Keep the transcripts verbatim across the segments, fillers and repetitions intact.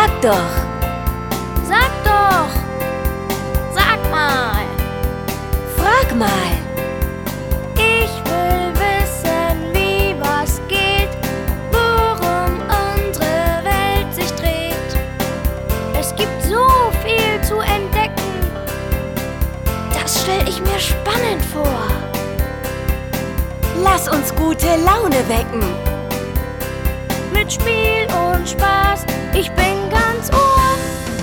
Sag doch! Sag doch! Sag mal! Frag mal! Ich will wissen, wie was geht, worum unsere Welt sich dreht. Es gibt so viel zu entdecken, das stell ich mir spannend vor. Lass uns gute Laune wecken! Mit Spiel und Spaß, ich bin ganz Ohr.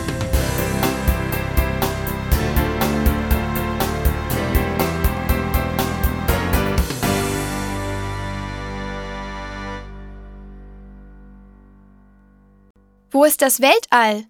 Wo ist das Weltall?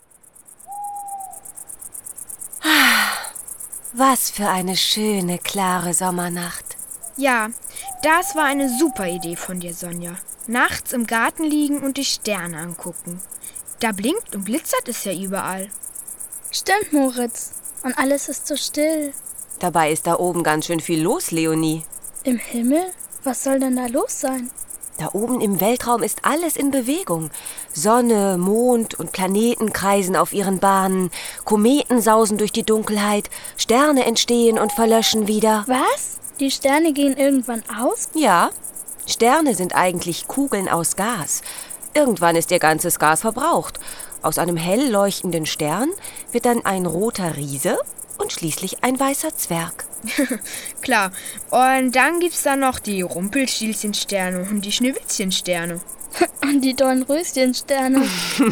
Was für eine schöne, klare Sommernacht. Ja, das war eine super Idee von dir, Sonja. Nachts im Garten liegen und die Sterne angucken. Da blinkt und glitzert es ja überall. Stimmt, Moritz. Und alles ist so still. Dabei ist da oben ganz schön viel los, Leonie. Im Himmel? Was soll denn da los sein? Da oben im Weltraum ist alles in Bewegung. Sonne, Mond und Planeten kreisen auf ihren Bahnen. Kometen sausen durch die Dunkelheit. Sterne entstehen und verlöschen wieder. Was? Die Sterne gehen irgendwann aus? Ja, Sterne sind eigentlich Kugeln aus Gas. Irgendwann ist ihr ganzes Gas verbraucht. Aus einem hell leuchtenden Stern wird dann ein roter Riese und schließlich ein weißer Zwerg. Klar. Und dann gibt's da noch die Rumpelstilzchensterne und die Schneewittchensterne. Und die Dornröschensterne.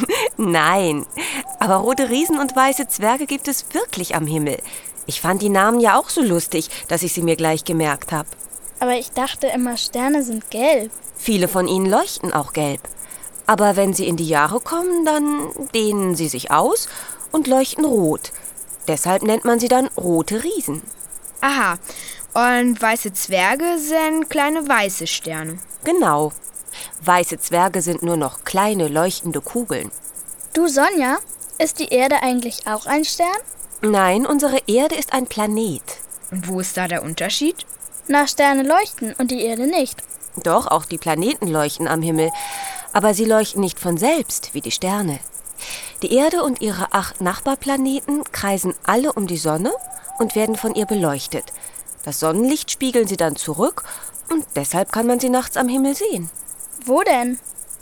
Nein, aber rote Riesen und weiße Zwerge gibt es wirklich am Himmel. Ich fand die Namen ja auch so lustig, dass ich sie mir gleich gemerkt habe. Aber ich dachte immer, Sterne sind gelb. Viele von ihnen leuchten auch gelb. Aber wenn sie in die Jahre kommen, dann dehnen sie sich aus und leuchten rot. Deshalb nennt man sie dann rote Riesen. Aha. Und weiße Zwerge sind kleine weiße Sterne. Genau. Weiße Zwerge sind nur noch kleine, leuchtende Kugeln. Du, Sonja, ist die Erde eigentlich auch ein Stern? Nein, unsere Erde ist ein Planet. Und wo ist da der Unterschied? Na, Sterne leuchten und die Erde nicht. Doch, auch die Planeten leuchten am Himmel. Aber sie leuchten nicht von selbst, wie die Sterne. Die Erde und ihre acht Nachbarplaneten kreisen alle um die Sonne und werden von ihr beleuchtet. Das Sonnenlicht spiegeln sie dann zurück und deshalb kann man sie nachts am Himmel sehen. Wo denn?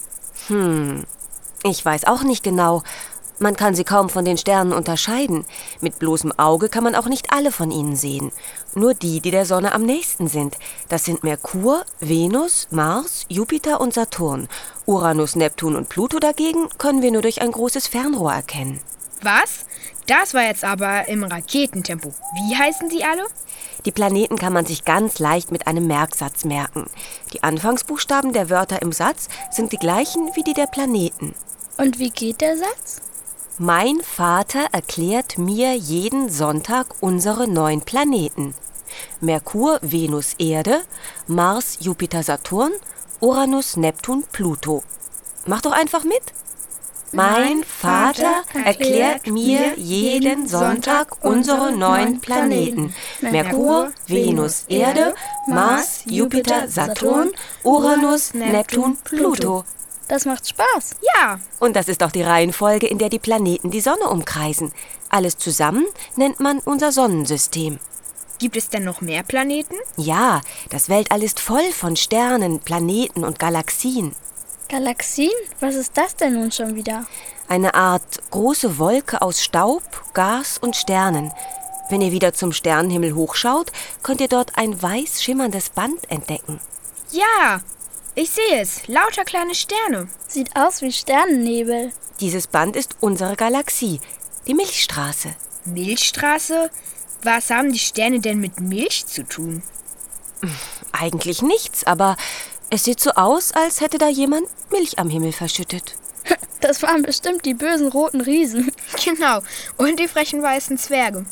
Hm, ich weiß auch nicht genau. Man kann sie kaum von den Sternen unterscheiden. Mit bloßem Auge kann man auch nicht alle von ihnen sehen. Nur die, die der Sonne am nächsten sind. Das sind Merkur, Venus, Mars, Jupiter und Saturn. Uranus, Neptun und Pluto dagegen können wir nur durch ein großes Fernrohr erkennen. Was? Das war jetzt aber im Raketentempo. Wie heißen die alle? Die Planeten kann man sich ganz leicht mit einem Merksatz merken. Die Anfangsbuchstaben der Wörter im Satz sind die gleichen wie die der Planeten. Und wie geht der Satz? Mein Vater erklärt mir jeden Sonntag unsere neun Planeten. Merkur, Venus, Erde, Mars, Jupiter, Saturn, Uranus, Neptun, Pluto. Mach doch einfach mit. Mein Vater erklärt mir jeden Sonntag unsere neun Planeten. Merkur, Venus, Erde, Mars, Jupiter, Saturn, Uranus, Neptun, Pluto. Das macht Spaß. Ja. Und das ist auch die Reihenfolge, in der die Planeten die Sonne umkreisen. Alles zusammen nennt man unser Sonnensystem. Gibt es denn noch mehr Planeten? Ja, das Weltall ist voll von Sternen, Planeten und Galaxien. Galaxien? Was ist das denn nun schon wieder? Eine Art große Wolke aus Staub, Gas und Sternen. Wenn ihr wieder zum Sternenhimmel hochschaut, könnt ihr dort ein weiß schimmerndes Band entdecken. Ja, ich sehe es. Lauter kleine Sterne. Sieht aus wie Sternennebel. Dieses Band ist unsere Galaxie, die Milchstraße. Milchstraße? Was haben die Sterne denn mit Milch zu tun? Eigentlich nichts, aber es sieht so aus, als hätte da jemand Milch am Himmel verschüttet. Das waren bestimmt die bösen roten Riesen. Genau, und die frechen weißen Zwerge.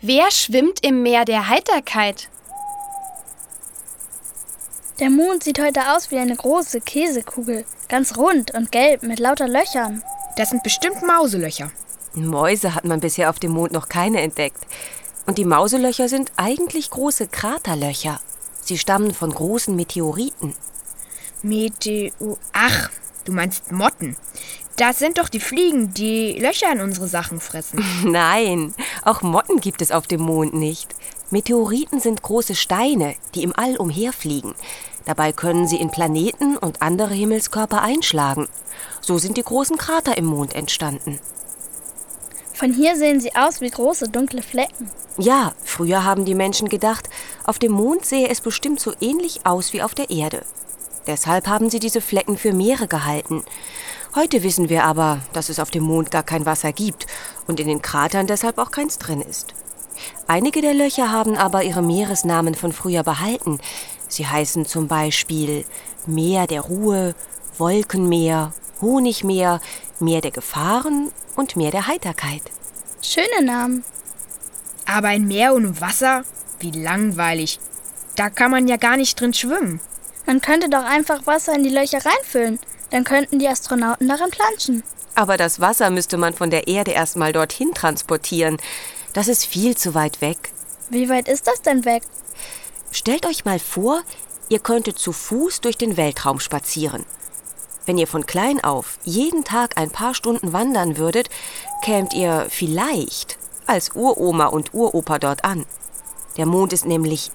Wer schwimmt im Meer der Heiterkeit? Der Mond sieht heute aus wie eine große Käsekugel. Ganz rund und gelb mit lauter Löchern. Das sind bestimmt Mauselöcher. Mäuse hat man bisher auf dem Mond noch keine entdeckt. Und die Mauselöcher sind eigentlich große Kraterlöcher. Sie stammen von großen Meteoriten. Meteo... Ach, du meinst Motten. Das sind doch die Fliegen, die Löcher in unsere Sachen fressen. Nein, auch Motten gibt es auf dem Mond nicht. Meteoriten sind große Steine, die im All umherfliegen. Dabei können sie in Planeten und andere Himmelskörper einschlagen. So sind die großen Krater im Mond entstanden. Von hier sehen sie aus wie große dunkle Flecken. Ja, früher haben die Menschen gedacht, auf dem Mond sähe es bestimmt so ähnlich aus wie auf der Erde. Deshalb haben sie diese Flecken für Meere gehalten. Heute wissen wir aber, dass es auf dem Mond gar kein Wasser gibt und in den Kratern deshalb auch keins drin ist. Einige der Löcher haben aber ihre Meeresnamen von früher behalten. Sie heißen zum Beispiel Meer der Ruhe, Wolkenmeer, Honigmeer, Meer der Gefahren und Meer der Heiterkeit. Schöne Namen. Aber ein Meer ohne Wasser? Wie langweilig. Da kann man ja gar nicht drin schwimmen. Man könnte doch einfach Wasser in die Löcher reinfüllen. Dann könnten die Astronauten darin planschen. Aber das Wasser müsste man von der Erde erstmal dorthin transportieren. Das ist viel zu weit weg. Wie weit ist das denn weg? Stellt euch mal vor, ihr könntet zu Fuß durch den Weltraum spazieren. Wenn ihr von klein auf jeden Tag ein paar Stunden wandern würdet, kämt ihr vielleicht als Uroma und Uropa dort an. Der Mond ist nämlich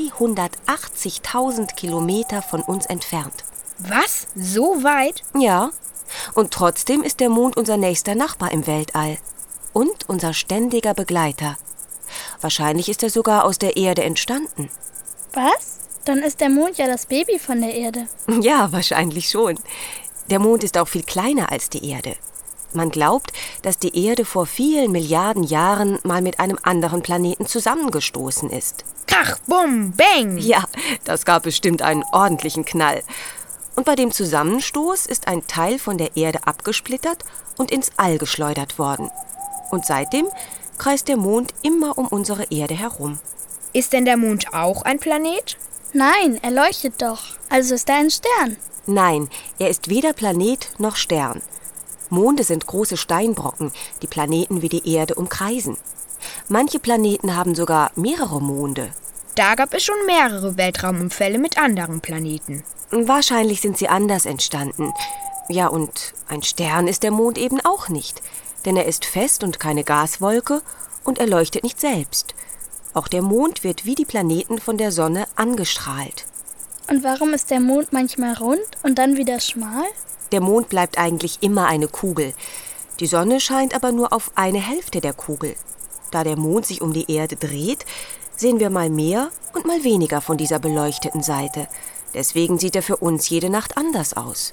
dreihundertachtzigtausend Kilometer von uns entfernt. Was? So weit? Ja, und trotzdem ist der Mond unser nächster Nachbar im Weltall. Und unser ständiger Begleiter. Wahrscheinlich ist er sogar aus der Erde entstanden. Was? Dann ist der Mond ja das Baby von der Erde. Ja, wahrscheinlich schon. Der Mond ist auch viel kleiner als die Erde. Man glaubt, dass die Erde vor vielen Milliarden Jahren mal mit einem anderen Planeten zusammengestoßen ist. Krach, bum, bang! Ja, das gab bestimmt einen ordentlichen Knall. Und bei dem Zusammenstoß ist ein Teil von der Erde abgesplittert und ins All geschleudert worden. Und seitdem kreist der Mond immer um unsere Erde herum. Ist denn der Mond auch ein Planet? Nein, er leuchtet doch. Also ist er ein Stern. Nein, er ist weder Planet noch Stern. Monde sind große Steinbrocken, die Planeten wie die Erde umkreisen. Manche Planeten haben sogar mehrere Monde. Da gab es schon mehrere Weltraumunfälle mit anderen Planeten. Wahrscheinlich sind sie anders entstanden. Ja, und ein Stern ist der Mond eben auch nicht. Denn er ist fest und keine Gaswolke und er leuchtet nicht selbst. Auch der Mond wird wie die Planeten von der Sonne angestrahlt. Und warum ist der Mond manchmal rund und dann wieder schmal? Der Mond bleibt eigentlich immer eine Kugel. Die Sonne scheint aber nur auf eine Hälfte der Kugel. Da der Mond sich um die Erde dreht, sehen wir mal mehr und mal weniger von dieser beleuchteten Seite. Deswegen sieht er für uns jede Nacht anders aus.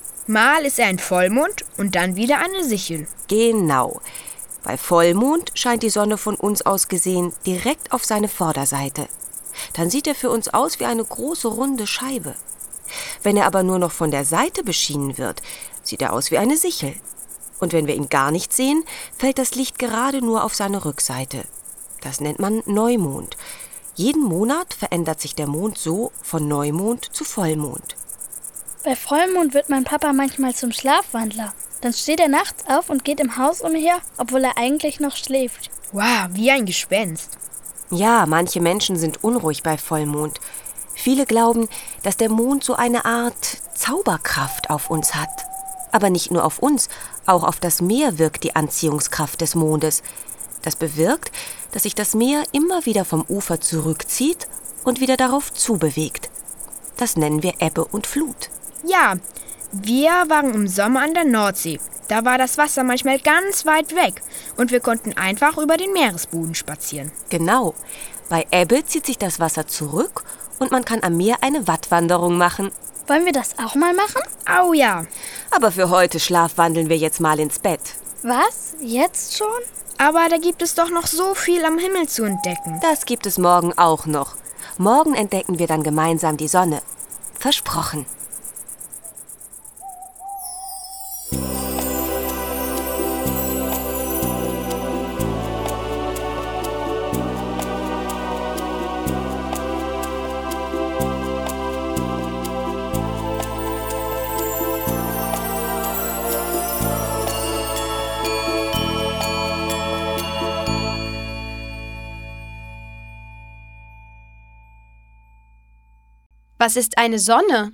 Mal ist er ein Vollmond und dann wieder eine Sichel. Genau. Bei Vollmond scheint die Sonne von uns aus gesehen direkt auf seine Vorderseite. Dann sieht er für uns aus wie eine große runde Scheibe. Wenn er aber nur noch von der Seite beschienen wird, sieht er aus wie eine Sichel. Und wenn wir ihn gar nicht sehen, fällt das Licht gerade nur auf seine Rückseite. Das nennt man Neumond. Jeden Monat verändert sich der Mond so von Neumond zu Vollmond. Bei Vollmond wird mein Papa manchmal zum Schlafwandler. Dann steht er nachts auf und geht im Haus umher, obwohl er eigentlich noch schläft. Wow, wie ein Gespenst. Ja, manche Menschen sind unruhig bei Vollmond. Viele glauben, dass der Mond so eine Art Zauberkraft auf uns hat. Aber nicht nur auf uns, auch auf das Meer wirkt die Anziehungskraft des Mondes. Das bewirkt, dass sich das Meer immer wieder vom Ufer zurückzieht und wieder darauf zubewegt. Das nennen wir Ebbe und Flut. Ja, wir waren im Sommer an der Nordsee. Da war das Wasser manchmal ganz weit weg und wir konnten einfach über den Meeresboden spazieren. Genau. Bei Ebbe zieht sich das Wasser zurück und man kann am Meer eine Wattwanderung machen. Wollen wir das auch mal machen? Au ja. Aber für heute schlafwandeln wir jetzt mal ins Bett. Was? Jetzt schon? Aber da gibt es doch noch so viel am Himmel zu entdecken. Das gibt es morgen auch noch. Morgen entdecken wir dann gemeinsam die Sonne. Versprochen. Was ist eine Sonne?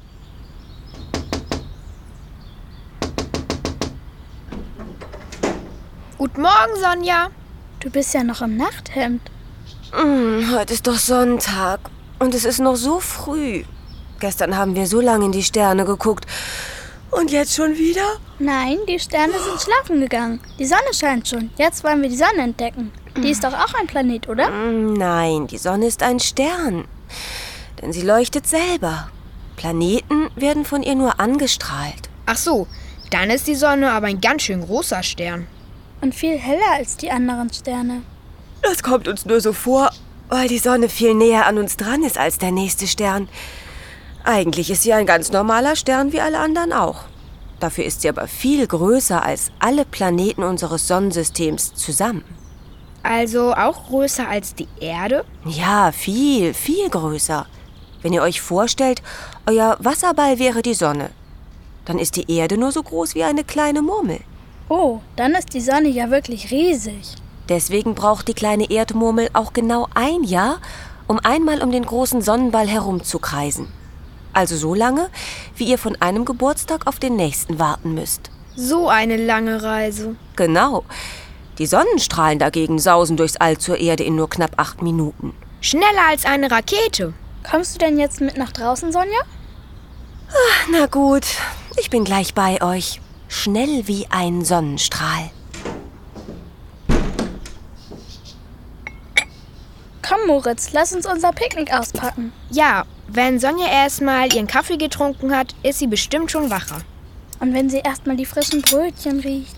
Guten Morgen, Sonja. Du bist ja noch im Nachthemd. Mm, heute ist doch Sonntag und es ist noch so früh. Gestern haben wir so lange in die Sterne geguckt. Und jetzt schon wieder? Nein, die Sterne sind schlafen gegangen. Die Sonne scheint schon. Jetzt wollen wir die Sonne entdecken. Die ist doch auch ein Planet, oder? Mm, Nein, die Sonne ist ein Stern. Denn sie leuchtet selber. Planeten werden von ihr nur angestrahlt. Ach so, dann ist die Sonne aber ein ganz schön großer Stern. Und viel heller als die anderen Sterne. Das kommt uns nur so vor, weil die Sonne viel näher an uns dran ist als der nächste Stern. Eigentlich ist sie ein ganz normaler Stern wie alle anderen auch. Dafür ist sie aber viel größer als alle Planeten unseres Sonnensystems zusammen. Also auch größer als die Erde? Ja, viel, viel größer. Wenn ihr euch vorstellt, euer Wasserball wäre die Sonne, dann ist die Erde nur so groß wie eine kleine Murmel. Oh, dann ist die Sonne ja wirklich riesig. Deswegen braucht die kleine Erdmurmel auch genau ein Jahr, um einmal um den großen Sonnenball herumzukreisen. Also so lange, wie ihr von einem Geburtstag auf den nächsten warten müsst. So eine lange Reise. Genau. Die Sonnenstrahlen dagegen sausen durchs All zur Erde in nur knapp acht Minuten. Schneller als eine Rakete. Kommst du denn jetzt mit nach draußen, Sonja? Na gut, ich bin gleich bei euch. Schnell wie ein Sonnenstrahl. Komm, Moritz, lass uns unser Picknick auspacken. Ja, wenn Sonja erstmal ihren Kaffee getrunken hat, ist sie bestimmt schon wacher. Und wenn sie erstmal die frischen Brötchen riecht.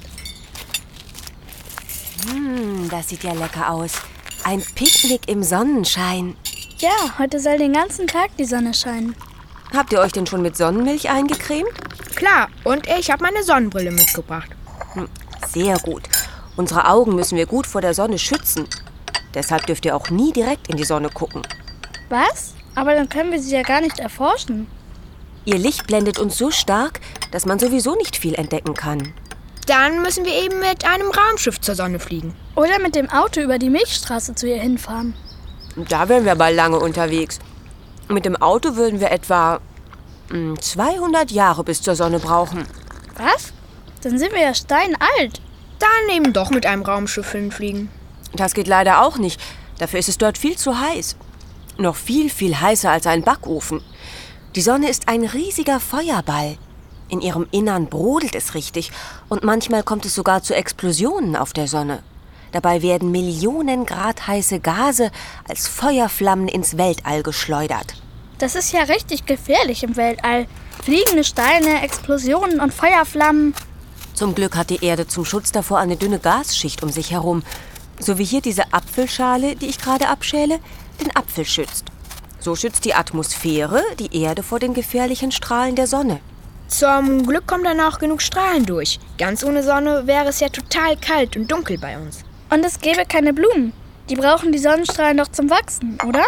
Hm, das sieht ja lecker aus. Ein Picknick im Sonnenschein. Ja, heute soll den ganzen Tag die Sonne scheinen. Habt ihr euch denn schon mit Sonnenmilch eingecremt? Klar, und ich habe meine Sonnenbrille mitgebracht. Hm, sehr gut. Unsere Augen müssen wir gut vor der Sonne schützen. Deshalb dürft ihr auch nie direkt in die Sonne gucken. Was? Aber dann können wir sie ja gar nicht erforschen. Ihr Licht blendet uns so stark, dass man sowieso nicht viel entdecken kann. Dann müssen wir eben mit einem Raumschiff zur Sonne fliegen. Oder mit dem Auto über die Milchstraße zu ihr hinfahren. Da wären wir mal lange unterwegs. Mit dem Auto würden wir etwa mh, zweihundert Jahre bis zur Sonne brauchen. Was? Dann sind wir ja steinalt. Dann eben doch mit einem Raumschiff hinfliegen. Das geht leider auch nicht. Dafür ist es dort viel zu heiß. Noch viel, viel heißer als ein Backofen. Die Sonne ist ein riesiger Feuerball. In ihrem Innern brodelt es richtig und manchmal kommt es sogar zu Explosionen auf der Sonne. Dabei werden Millionen Grad heiße Gase als Feuerflammen ins Weltall geschleudert. Das ist ja richtig gefährlich im Weltall. Fliegende Steine, Explosionen und Feuerflammen. Zum Glück hat die Erde zum Schutz davor eine dünne Gasschicht um sich herum. So wie hier diese Apfelschale, die ich gerade abschäle, den Apfel schützt. So schützt die Atmosphäre die Erde vor den gefährlichen Strahlen der Sonne. Zum Glück kommen dann auch genug Strahlen durch. Ganz ohne Sonne wäre es ja total kalt und dunkel bei uns. Und es gäbe keine Blumen. Die brauchen die Sonnenstrahlen doch zum Wachsen, oder?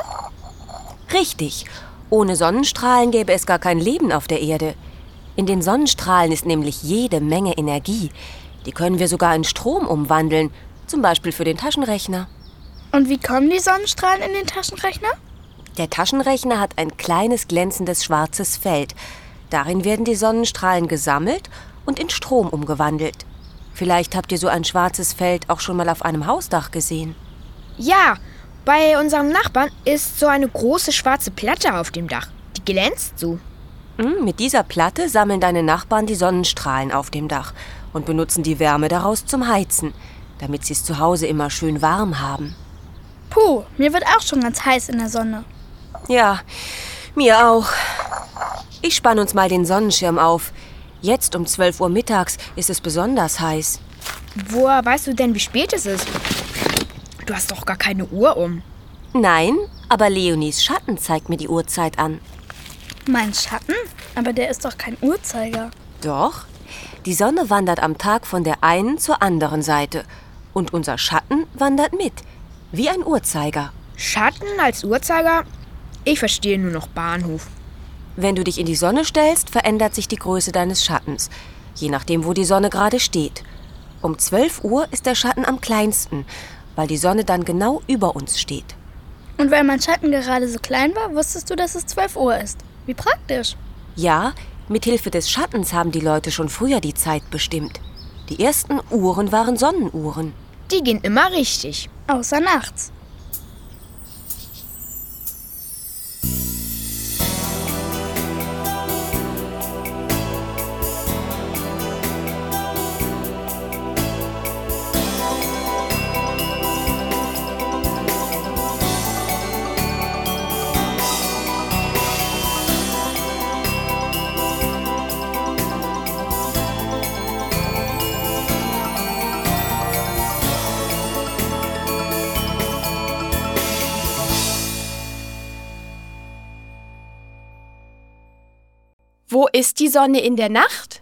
Richtig. Ohne Sonnenstrahlen gäbe es gar kein Leben auf der Erde. In den Sonnenstrahlen ist nämlich jede Menge Energie. Die können wir sogar in Strom umwandeln, zum Beispiel für den Taschenrechner. Und wie kommen die Sonnenstrahlen in den Taschenrechner? Der Taschenrechner hat ein kleines glänzendes schwarzes Feld. Darin werden die Sonnenstrahlen gesammelt und in Strom umgewandelt. Vielleicht habt ihr so ein schwarzes Feld auch schon mal auf einem Hausdach gesehen. Ja, bei unserem Nachbarn ist so eine große schwarze Platte auf dem Dach. Die glänzt so. Mit dieser Platte sammeln deine Nachbarn die Sonnenstrahlen auf dem Dach und benutzen die Wärme daraus zum Heizen, damit sie es zu Hause immer schön warm haben. Puh, mir wird auch schon ganz heiß in der Sonne. Ja, mir auch. Ich spann uns mal den Sonnenschirm auf. Jetzt um zwölf Uhr mittags ist es besonders heiß. Woher weißt du denn, wie spät es ist? Du hast doch gar keine Uhr um. Nein, aber Leonies Schatten zeigt mir die Uhrzeit an. Mein Schatten? Aber der ist doch kein Uhrzeiger. Doch. Die Sonne wandert am Tag von der einen zur anderen Seite. Und unser Schatten wandert mit. Wie ein Uhrzeiger. Schatten als Uhrzeiger? Ich verstehe nur noch Bahnhof. Wenn du dich in die Sonne stellst, verändert sich die Größe deines Schattens. Je nachdem, wo die Sonne gerade steht. Um zwölf Uhr ist der Schatten am kleinsten, weil die Sonne dann genau über uns steht. Und weil mein Schatten gerade so klein war, wusstest du, dass es zwölf Uhr ist. Wie praktisch. Ja, mit Hilfe des Schattens haben die Leute schon früher die Zeit bestimmt. Die ersten Uhren waren Sonnenuhren. Die gehen immer richtig. Außer nachts. Wo ist die Sonne in der Nacht?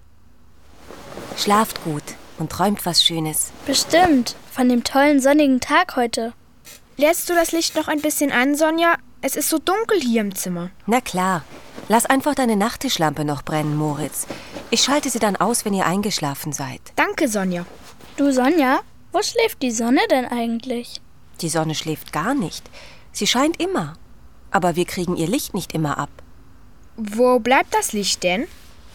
Schlaft gut und träumt was Schönes. Bestimmt. Von dem tollen sonnigen Tag heute. Lässt du das Licht noch ein bisschen an, Sonja? Es ist so dunkel hier im Zimmer. Na klar. Lass einfach deine Nachttischlampe noch brennen, Moritz. Ich schalte sie dann aus, wenn ihr eingeschlafen seid. Danke, Sonja. Du, Sonja, wo schläft die Sonne denn eigentlich? Die Sonne schläft gar nicht. Sie scheint immer. Aber wir kriegen ihr Licht nicht immer ab. Wo bleibt das Licht denn?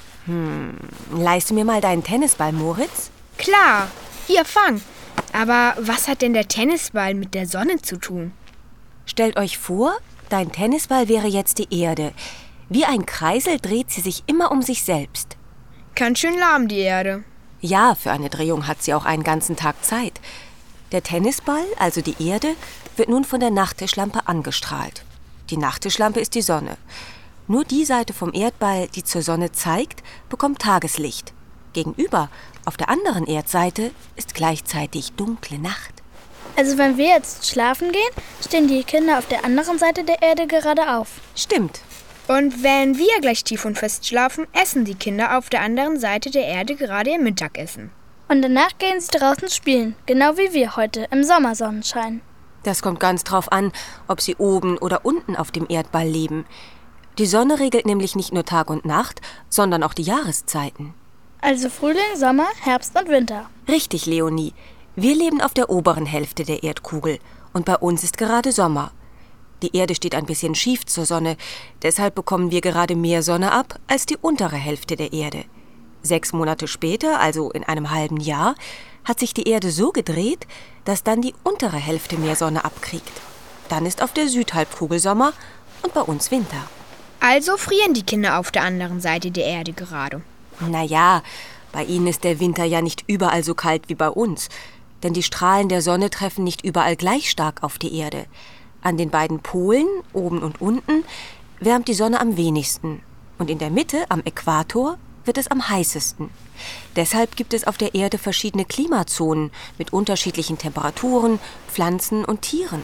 Hm, leihst du mir mal deinen Tennisball, Moritz? Klar, hier, fang. Aber was hat denn der Tennisball mit der Sonne zu tun? Stellt euch vor, dein Tennisball wäre jetzt die Erde. Wie ein Kreisel dreht sie sich immer um sich selbst. Ganz schön lahm, die Erde. Ja, für eine Drehung hat sie auch einen ganzen Tag Zeit. Der Tennisball, also die Erde, wird nun von der Nachttischlampe angestrahlt. Die Nachttischlampe ist die Sonne. Nur die Seite vom Erdball, die zur Sonne zeigt, bekommt Tageslicht. Gegenüber, auf der anderen Erdseite, ist gleichzeitig dunkle Nacht. Also wenn wir jetzt schlafen gehen, stehen die Kinder auf der anderen Seite der Erde gerade auf. Stimmt. Und wenn wir gleich tief und fest schlafen, essen die Kinder auf der anderen Seite der Erde gerade ihr Mittagessen. Und danach gehen sie draußen spielen, genau wie wir heute im Sommersonnenschein. Das kommt ganz drauf an, ob sie oben oder unten auf dem Erdball leben. Die Sonne regelt nämlich nicht nur Tag und Nacht, sondern auch die Jahreszeiten. Also Frühling, Sommer, Herbst und Winter. Richtig, Leonie. Wir leben auf der oberen Hälfte der Erdkugel und bei uns ist gerade Sommer. Die Erde steht ein bisschen schief zur Sonne, deshalb bekommen wir gerade mehr Sonne ab als die untere Hälfte der Erde. Sechs Monate später, also in einem halben Jahr, hat sich die Erde so gedreht, dass dann die untere Hälfte mehr Sonne abkriegt. Dann ist auf der Südhalbkugel Sommer und bei uns Winter. Also frieren die Kinder auf der anderen Seite der Erde gerade. Naja, bei ihnen ist der Winter ja nicht überall so kalt wie bei uns. Denn die Strahlen der Sonne treffen nicht überall gleich stark auf die Erde. An den beiden Polen, oben und unten, wärmt die Sonne am wenigsten. Und in der Mitte, am Äquator, wird es am heißesten. Deshalb gibt es auf der Erde verschiedene Klimazonen mit unterschiedlichen Temperaturen, Pflanzen und Tieren.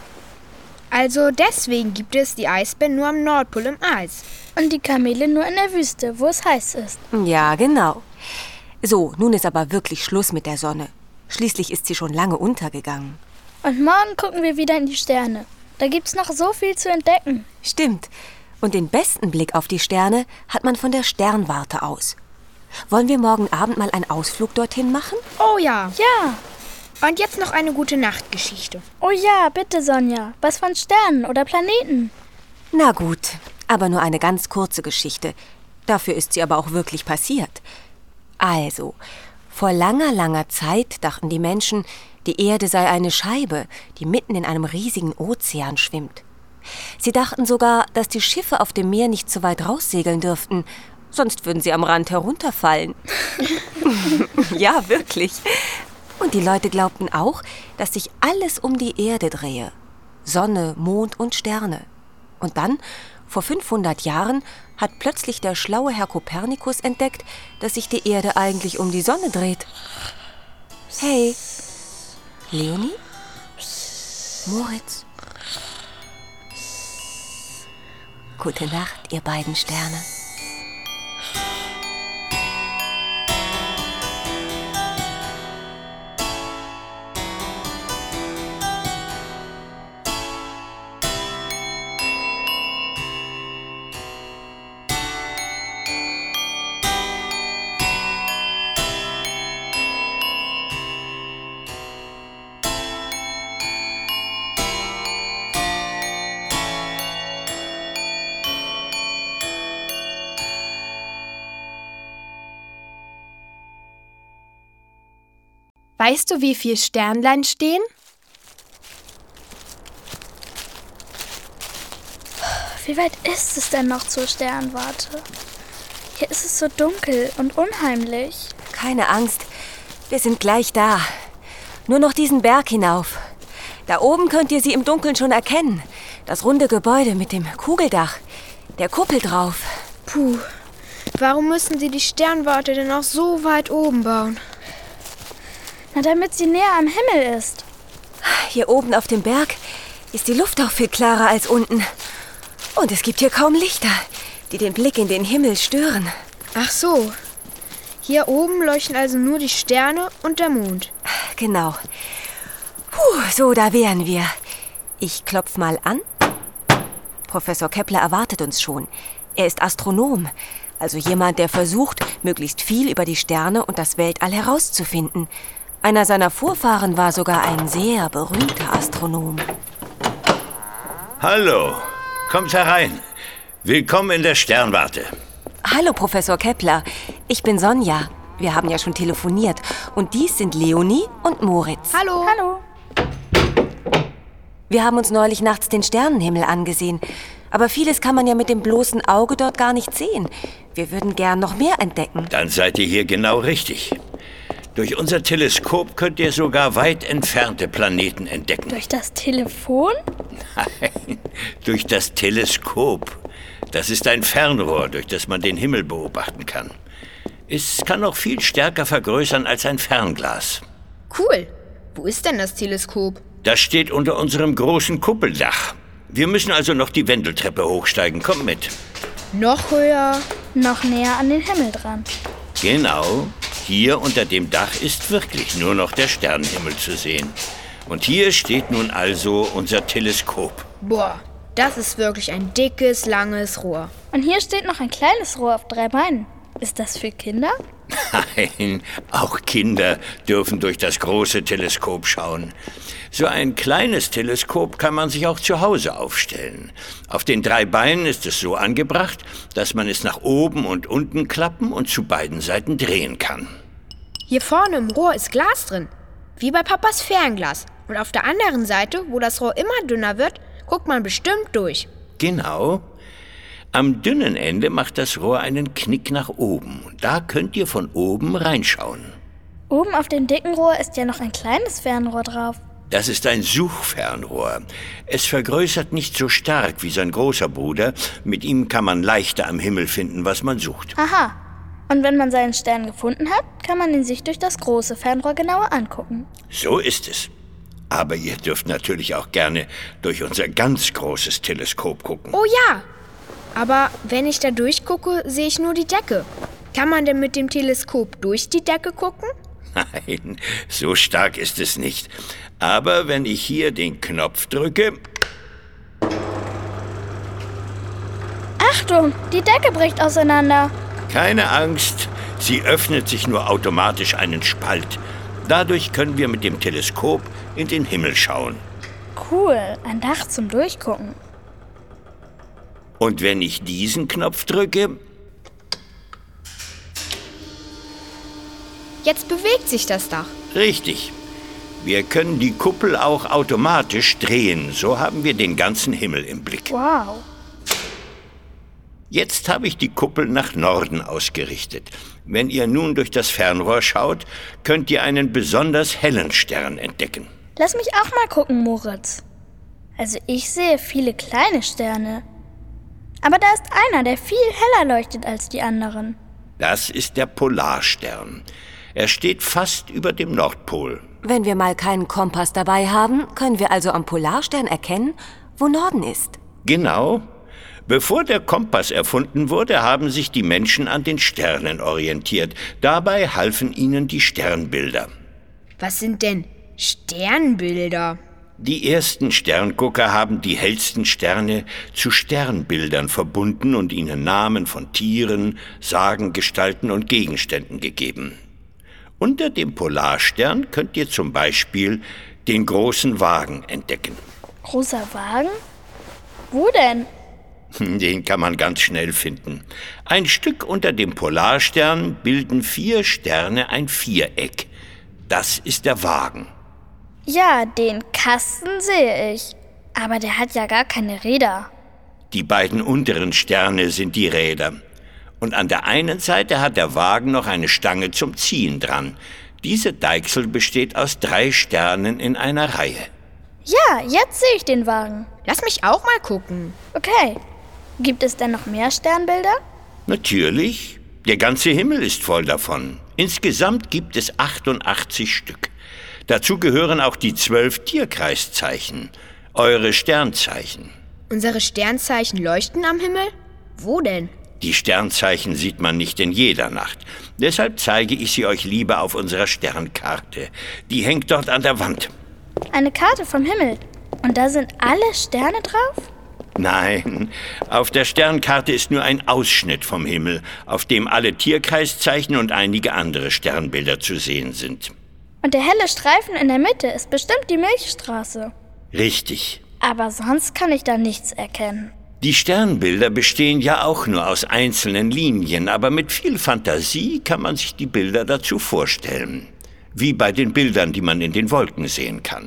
Also deswegen gibt es die Eisbären nur am Nordpol im Eis. Und die Kamele nur in der Wüste, wo es heiß ist. Ja, genau. So, nun ist aber wirklich Schluss mit der Sonne. Schließlich ist sie schon lange untergegangen. Und morgen gucken wir wieder in die Sterne. Da gibt's noch so viel zu entdecken. Stimmt. Und den besten Blick auf die Sterne hat man von der Sternwarte aus. Wollen wir morgen Abend mal einen Ausflug dorthin machen? Oh ja. Ja. Und jetzt noch eine gute Nachtgeschichte. Oh ja, bitte, Sonja. Was von Sternen oder Planeten? Na gut, aber nur eine ganz kurze Geschichte. Dafür ist sie aber auch wirklich passiert. Also, vor langer, langer Zeit dachten die Menschen, die Erde sei eine Scheibe, die mitten in einem riesigen Ozean schwimmt. Sie dachten sogar, dass die Schiffe auf dem Meer nicht so weit raussegeln dürften, sonst würden sie am Rand herunterfallen. Ja, wirklich. Und die Leute glaubten auch, dass sich alles um die Erde drehe. Sonne, Mond und Sterne. Und dann, vor fünfhundert Jahren, hat plötzlich der schlaue Herr Kopernikus entdeckt, dass sich die Erde eigentlich um die Sonne dreht. Hey, Leonie? Moritz? Gute Nacht, ihr beiden Sterne. Weißt du, wie viel Sternlein stehen? Wie weit ist es denn noch zur Sternwarte? Hier ist es so dunkel und unheimlich. Keine Angst, wir sind gleich da. Nur noch diesen Berg hinauf. Da oben könnt ihr sie im Dunkeln schon erkennen. Das runde Gebäude mit dem Kugeldach, der Kuppel drauf. Puh, warum müssen sie die Sternwarte denn auch so weit oben bauen? Na, damit sie näher am Himmel ist. Hier oben auf dem Berg ist die Luft auch viel klarer als unten. Und es gibt hier kaum Lichter, die den Blick in den Himmel stören. Ach so, hier oben leuchten also nur die Sterne und der Mond. Genau. Puh, so, da wären wir. Ich klopf mal an. Professor Kepler erwartet uns schon. Er ist Astronom, also jemand, der versucht, möglichst viel über die Sterne und das Weltall herauszufinden. Einer seiner Vorfahren war sogar ein sehr berühmter Astronom. Hallo, kommt herein. Willkommen in der Sternwarte. Hallo, Professor Kepler. Ich bin Sonja. Wir haben ja schon telefoniert. Und dies sind Leonie und Moritz. Hallo. Hallo. Wir haben uns neulich nachts den Sternenhimmel angesehen. Aber vieles kann man ja mit dem bloßen Auge dort gar nicht sehen. Wir würden gern noch mehr entdecken. Dann seid ihr hier genau richtig. Durch unser Teleskop könnt ihr sogar weit entfernte Planeten entdecken. Durch das Telefon? Nein, durch das Teleskop. Das ist ein Fernrohr, durch das man den Himmel beobachten kann. Es kann noch viel stärker vergrößern als ein Fernglas. Cool. Wo ist denn das Teleskop? Das steht unter unserem großen Kuppeldach. Wir müssen also noch die Wendeltreppe hochsteigen. Kommt mit. Noch höher. Noch näher an den Himmel dran. Genau. Hier unter dem Dach ist wirklich nur noch der Sternenhimmel zu sehen. Und hier steht nun also unser Teleskop. Boah, das ist wirklich ein dickes, langes Rohr. Und hier steht noch ein kleines Rohr auf drei Beinen. Ist das für Kinder? Nein, auch Kinder dürfen durch das große Teleskop schauen. So ein kleines Teleskop kann man sich auch zu Hause aufstellen. Auf den drei Beinen ist es so angebracht, dass man es nach oben und unten klappen und zu beiden Seiten drehen kann. Hier vorne im Rohr ist Glas drin, wie bei Papas Fernglas. Und auf der anderen Seite, wo das Rohr immer dünner wird, guckt man bestimmt durch. Genau. Am dünnen Ende macht das Rohr einen Knick nach oben. Und da könnt ihr von oben reinschauen. Oben auf dem dicken Rohr ist ja noch ein kleines Fernrohr drauf. Das ist ein Suchfernrohr. Es vergrößert nicht so stark wie sein großer Bruder. Mit ihm kann man leichter am Himmel finden, was man sucht. Aha. Und wenn man seinen Stern gefunden hat, kann man ihn sich durch das große Fernrohr genauer angucken. So ist es. Aber ihr dürft natürlich auch gerne durch unser ganz großes Teleskop gucken. Oh ja! Aber wenn ich da durchgucke, sehe ich nur die Decke. Kann man denn mit dem Teleskop durch die Decke gucken? Nein, so stark ist es nicht. Aber wenn ich hier den Knopf drücke... Achtung, die Decke bricht auseinander. Keine Angst, sie öffnet sich nur automatisch einen Spalt. Dadurch können wir mit dem Teleskop in den Himmel schauen. Cool, ein Dach zum Durchgucken. Und wenn ich diesen Knopf drücke... Jetzt bewegt sich das Dach. Richtig. Wir können die Kuppel auch automatisch drehen. So haben wir den ganzen Himmel im Blick. Wow. Jetzt habe ich die Kuppel nach Norden ausgerichtet. Wenn ihr nun durch das Fernrohr schaut, könnt ihr einen besonders hellen Stern entdecken. Lass mich auch mal gucken, Moritz. Also ich sehe viele kleine Sterne. Aber da ist einer, der viel heller leuchtet als die anderen. Das ist der Polarstern. Er steht fast über dem Nordpol. Wenn wir mal keinen Kompass dabei haben, können wir also am Polarstern erkennen, wo Norden ist. Genau. Bevor der Kompass erfunden wurde, haben sich die Menschen an den Sternen orientiert. Dabei halfen ihnen die Sternbilder. Was sind denn Sternbilder? Die ersten Sterngucker haben die hellsten Sterne zu Sternbildern verbunden und ihnen Namen von Tieren, Sagengestalten und Gegenständen gegeben. Unter dem Polarstern könnt ihr zum Beispiel den großen Wagen entdecken. Großer Wagen? Wo denn? Den kann man ganz schnell finden. Ein Stück unter dem Polarstern bilden vier Sterne ein Viereck. Das ist der Wagen. Ja, den Kasten sehe ich. Aber der hat ja gar keine Räder. Die beiden unteren Sterne sind die Räder. Und an der einen Seite hat der Wagen noch eine Stange zum Ziehen dran. Diese Deichsel besteht aus drei Sternen in einer Reihe. Ja, jetzt sehe ich den Wagen. Lass mich auch mal gucken. Okay. Gibt es denn noch mehr Sternbilder? Natürlich. Der ganze Himmel ist voll davon. Insgesamt gibt es achtundachtzig Stück. Dazu gehören auch die zwölf Tierkreiszeichen, eure Sternzeichen. Unsere Sternzeichen leuchten am Himmel? Wo denn? Die Sternzeichen sieht man nicht in jeder Nacht. Deshalb zeige ich sie euch lieber auf unserer Sternkarte. Die hängt dort an der Wand. Eine Karte vom Himmel. Und da sind alle Sterne drauf? Nein, auf der Sternkarte ist nur ein Ausschnitt vom Himmel, auf dem alle Tierkreiszeichen und einige andere Sternbilder zu sehen sind. Und der helle Streifen in der Mitte ist bestimmt die Milchstraße. Richtig. Aber sonst kann ich da nichts erkennen. Die Sternbilder bestehen ja auch nur aus einzelnen Linien, aber mit viel Fantasie kann man sich die Bilder dazu vorstellen. Wie bei den Bildern, die man in den Wolken sehen kann.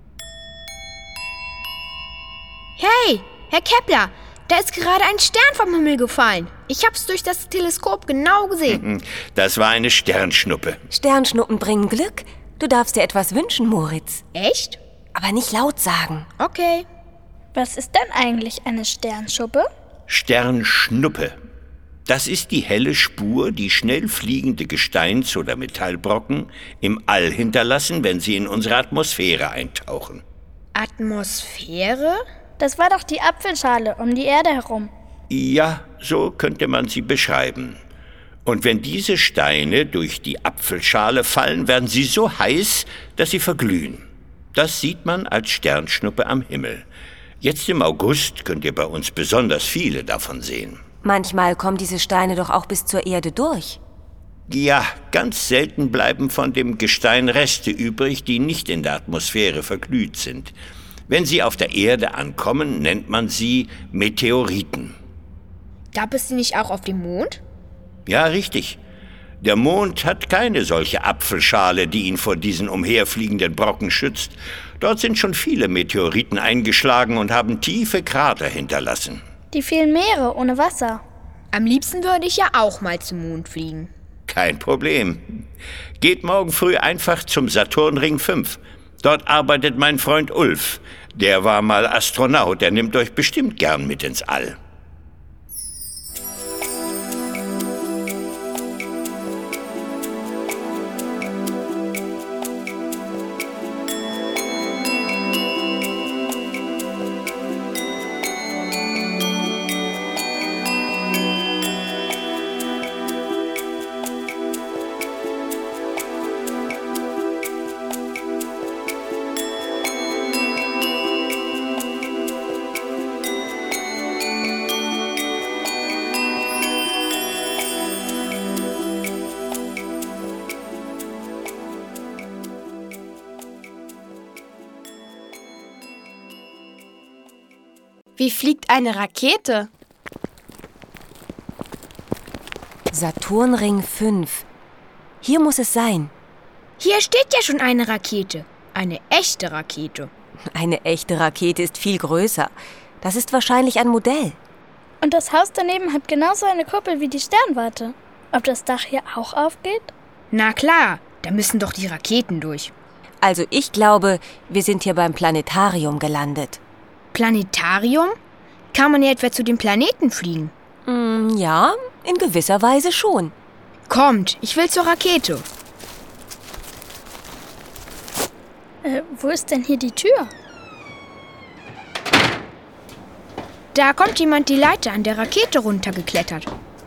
Hey, Herr Kepler, da ist gerade ein Stern vom Himmel gefallen. Ich hab's durch das Teleskop genau gesehen. Das war eine Sternschnuppe. Sternschnuppen bringen Glück. Du darfst dir etwas wünschen, Moritz. Echt? Aber nicht laut sagen. Okay. Was ist denn eigentlich eine Sternschuppe? Sternschnuppe. Das ist die helle Spur, die schnell fliegende Gesteins- oder Metallbrocken im All hinterlassen, wenn sie in unsere Atmosphäre eintauchen. Atmosphäre? Das war doch die Apfelschale um die Erde herum. Ja, so könnte man sie beschreiben. Und wenn diese Steine durch die Apfelschale fallen, werden sie so heiß, dass sie verglühen. Das sieht man als Sternschnuppe am Himmel. Jetzt im August könnt ihr bei uns besonders viele davon sehen. Manchmal kommen diese Steine doch auch bis zur Erde durch. Ja, ganz selten bleiben von dem Gestein Reste übrig, die nicht in der Atmosphäre verglüht sind. Wenn sie auf der Erde ankommen, nennt man sie Meteoriten. Gab es die nicht auch auf dem Mond? Ja, richtig. Der Mond hat keine solche Apfelschale, die ihn vor diesen umherfliegenden Brocken schützt. Dort sind schon viele Meteoriten eingeschlagen und haben tiefe Krater hinterlassen. Die vielen Meere ohne Wasser. Am liebsten würde ich ja auch mal zum Mond fliegen. Kein Problem. Geht morgen früh einfach zum Saturnring fünf. Dort arbeitet mein Freund Ulf. Der war mal Astronaut, der nimmt euch bestimmt gern mit ins All. Wie fliegt eine Rakete? Saturnring fünf. Hier muss es sein. Hier steht ja schon eine Rakete. Eine echte Rakete. Eine echte Rakete ist viel größer. Das ist wahrscheinlich ein Modell. Und das Haus daneben hat genauso eine Kuppel wie die Sternwarte. Ob das Dach hier auch aufgeht? Na klar, da müssen doch die Raketen durch. Also ich glaube, wir sind hier beim Planetarium gelandet. Planetarium? Kann man ja etwa zu den Planeten fliegen? Mm, ja, in gewisser Weise schon. Kommt, ich will zur Rakete. Äh, wo ist denn hier die Tür? Da kommt jemand die Leiter an der Rakete runtergeklettert.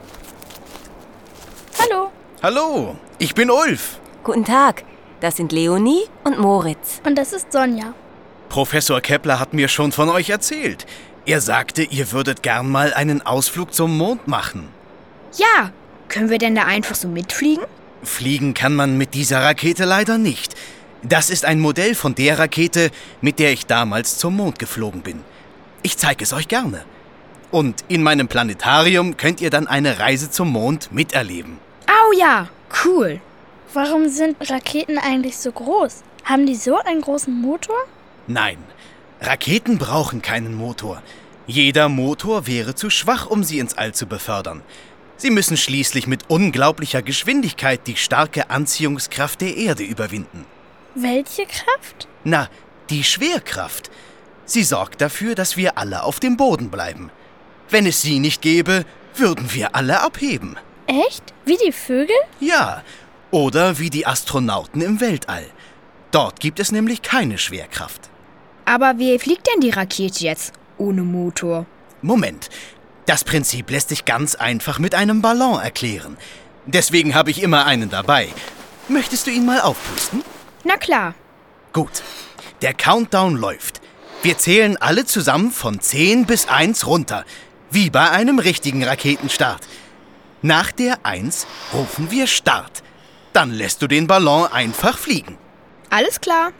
Hallo. Hallo, ich bin Ulf. Guten Tag, das sind Leonie und Moritz. Und das ist Sonja. Professor Kepler hat mir schon von euch erzählt. Er sagte, ihr würdet gern mal einen Ausflug zum Mond machen. Ja, können wir denn da einfach so mitfliegen? Fliegen kann man mit dieser Rakete leider nicht. Das ist ein Modell von der Rakete, mit der ich damals zum Mond geflogen bin. Ich zeige es euch gerne. Und in meinem Planetarium könnt ihr dann eine Reise zum Mond miterleben. Au ja, cool. Warum sind Raketen eigentlich so groß? Haben die so einen großen Motor? Nein, Raketen brauchen keinen Motor. Jeder Motor wäre zu schwach, um sie ins All zu befördern. Sie müssen schließlich mit unglaublicher Geschwindigkeit die starke Anziehungskraft der Erde überwinden. Welche Kraft? Na, die Schwerkraft. Sie sorgt dafür, dass wir alle auf dem Boden bleiben. Wenn es sie nicht gäbe, würden wir alle abheben. Echt? Wie die Vögel? Ja, oder wie die Astronauten im Weltall. Dort gibt es nämlich keine Schwerkraft. Aber wie fliegt denn die Rakete jetzt ohne Motor? Moment, das Prinzip lässt sich ganz einfach mit einem Ballon erklären. Deswegen habe ich immer einen dabei. Möchtest du ihn mal aufpusten? Na klar. Gut, der Countdown läuft. Wir zählen alle zusammen von zehn bis eins runter, wie bei einem richtigen Raketenstart. Nach der eins rufen wir Start. Dann lässt du den Ballon einfach fliegen. Alles klar.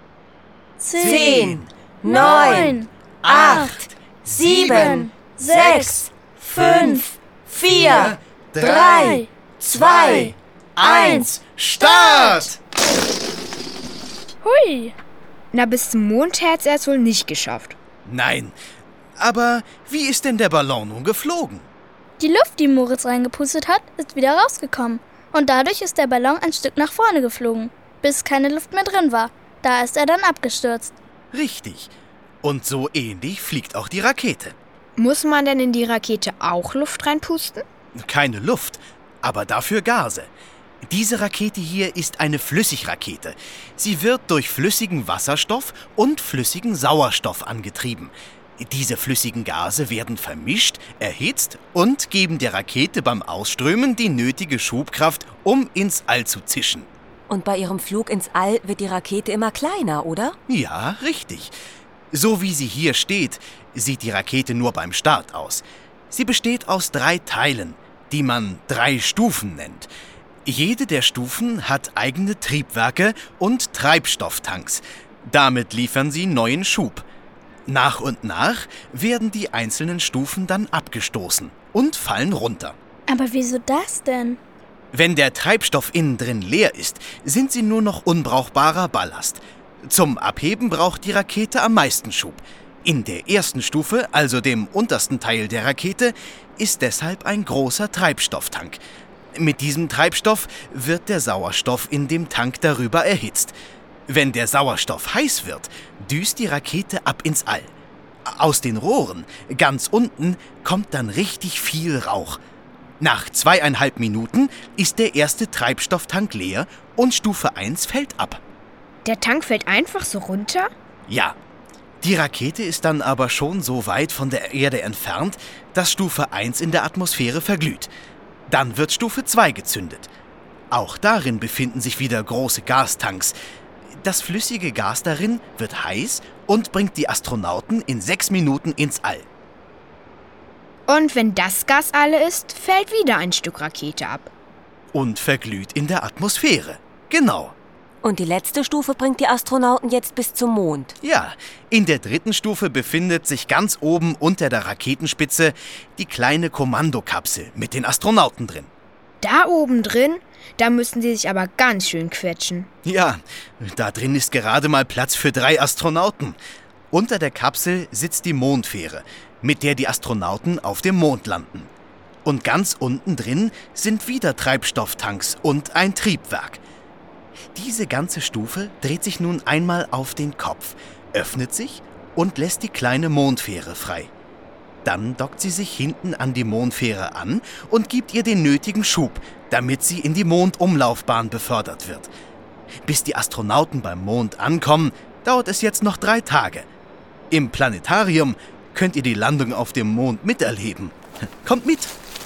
Zehn, neun, acht, sieben, sechs, fünf, vier, drei, zwei, eins. Start! Hui! Na, bis zum Mond hätte er es wohl nicht geschafft. Nein, aber wie ist denn der Ballon nun geflogen? Die Luft, die Moritz reingepustet hat, ist wieder rausgekommen. Und dadurch ist der Ballon ein Stück nach vorne geflogen, bis keine Luft mehr drin war. Da ist er dann abgestürzt. Richtig. Und so ähnlich fliegt auch die Rakete. Muss man denn in die Rakete auch Luft reinpusten? Keine Luft, aber dafür Gase. Diese Rakete hier ist eine Flüssigrakete. Sie wird durch flüssigen Wasserstoff und flüssigen Sauerstoff angetrieben. Diese flüssigen Gase werden vermischt, erhitzt und geben der Rakete beim Ausströmen die nötige Schubkraft, um ins All zu zischen. Und bei ihrem Flug ins All wird die Rakete immer kleiner, oder? Ja, richtig. So wie sie hier steht, sieht die Rakete nur beim Start aus. Sie besteht aus drei Teilen, die man drei Stufen nennt. Jede der Stufen hat eigene Triebwerke und Treibstofftanks. Damit liefern sie neuen Schub. Nach und nach werden die einzelnen Stufen dann abgestoßen und fallen runter. Aber wieso das denn? Wenn der Treibstoff innen drin leer ist, sind sie nur noch unbrauchbarer Ballast. Zum Abheben braucht die Rakete am meisten Schub. In der ersten Stufe, also dem untersten Teil der Rakete, ist deshalb ein großer Treibstofftank. Mit diesem Treibstoff wird der Sauerstoff in dem Tank darüber erhitzt. Wenn der Sauerstoff heiß wird, düst die Rakete ab ins All. Aus den Rohren, ganz unten, kommt dann richtig viel Rauch. Nach zweieinhalb Minuten ist der erste Treibstofftank leer und Stufe eins fällt ab. Der Tank fällt einfach so runter? Ja. Die Rakete ist dann aber schon so weit von der Erde entfernt, dass Stufe eins in der Atmosphäre verglüht. Dann wird Stufe zwei gezündet. Auch darin befinden sich wieder große Gastanks. Das flüssige Gas darin wird heiß und bringt die Astronauten in sechs Minuten ins All. Und wenn das Gas alle ist, fällt wieder ein Stück Rakete ab. Und verglüht in der Atmosphäre. Genau. Und die letzte Stufe bringt die Astronauten jetzt bis zum Mond. Ja, in der dritten Stufe befindet sich ganz oben unter der Raketenspitze die kleine Kommandokapsel mit den Astronauten drin. Da oben drin? Da müssen sie sich aber ganz schön quetschen. Ja, da drin ist gerade mal Platz für drei Astronauten. Unter der Kapsel sitzt die Mondfähre, mit der die Astronauten auf dem Mond landen. Und ganz unten drin sind wieder Treibstofftanks und ein Triebwerk. Diese ganze Stufe dreht sich nun einmal auf den Kopf, öffnet sich und lässt die kleine Mondfähre frei. Dann dockt sie sich hinten an die Mondfähre an und gibt ihr den nötigen Schub, damit sie in die Mondumlaufbahn befördert wird. Bis die Astronauten beim Mond ankommen, dauert es jetzt noch drei Tage. Im Planetarium könnt ihr die Landung auf dem Mond miterleben. Kommt mit!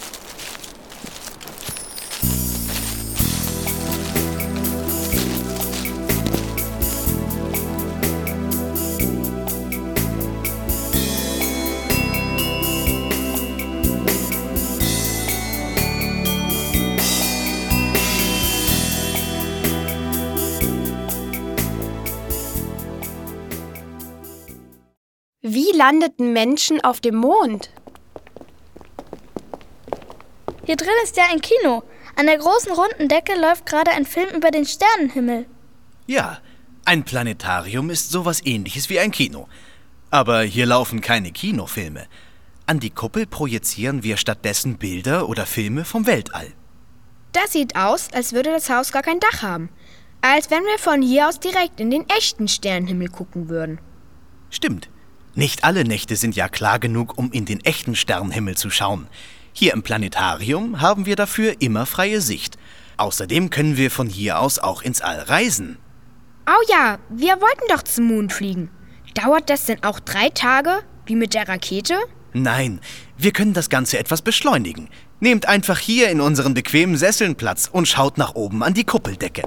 Wie landeten Menschen auf dem Mond? Hier drin ist ja ein Kino. An der großen runden Decke läuft gerade ein Film über den Sternenhimmel. Ja, ein Planetarium ist sowas Ähnliches wie ein Kino. Aber hier laufen keine Kinofilme. An die Kuppel projizieren wir stattdessen Bilder oder Filme vom Weltall. Das sieht aus, als würde das Haus gar kein Dach haben. Als wenn wir von hier aus direkt in den echten Sternenhimmel gucken würden. Stimmt. Nicht alle Nächte sind ja klar genug, um in den echten Sternenhimmel zu schauen. Hier im Planetarium haben wir dafür immer freie Sicht. Außerdem können wir von hier aus auch ins All reisen. Oh ja, wir wollten doch zum Mond fliegen. Dauert das denn auch drei Tage, wie mit der Rakete? Nein, wir können das Ganze etwas beschleunigen. Nehmt einfach hier in unseren bequemen Sesseln Platz und schaut nach oben an die Kuppeldecke.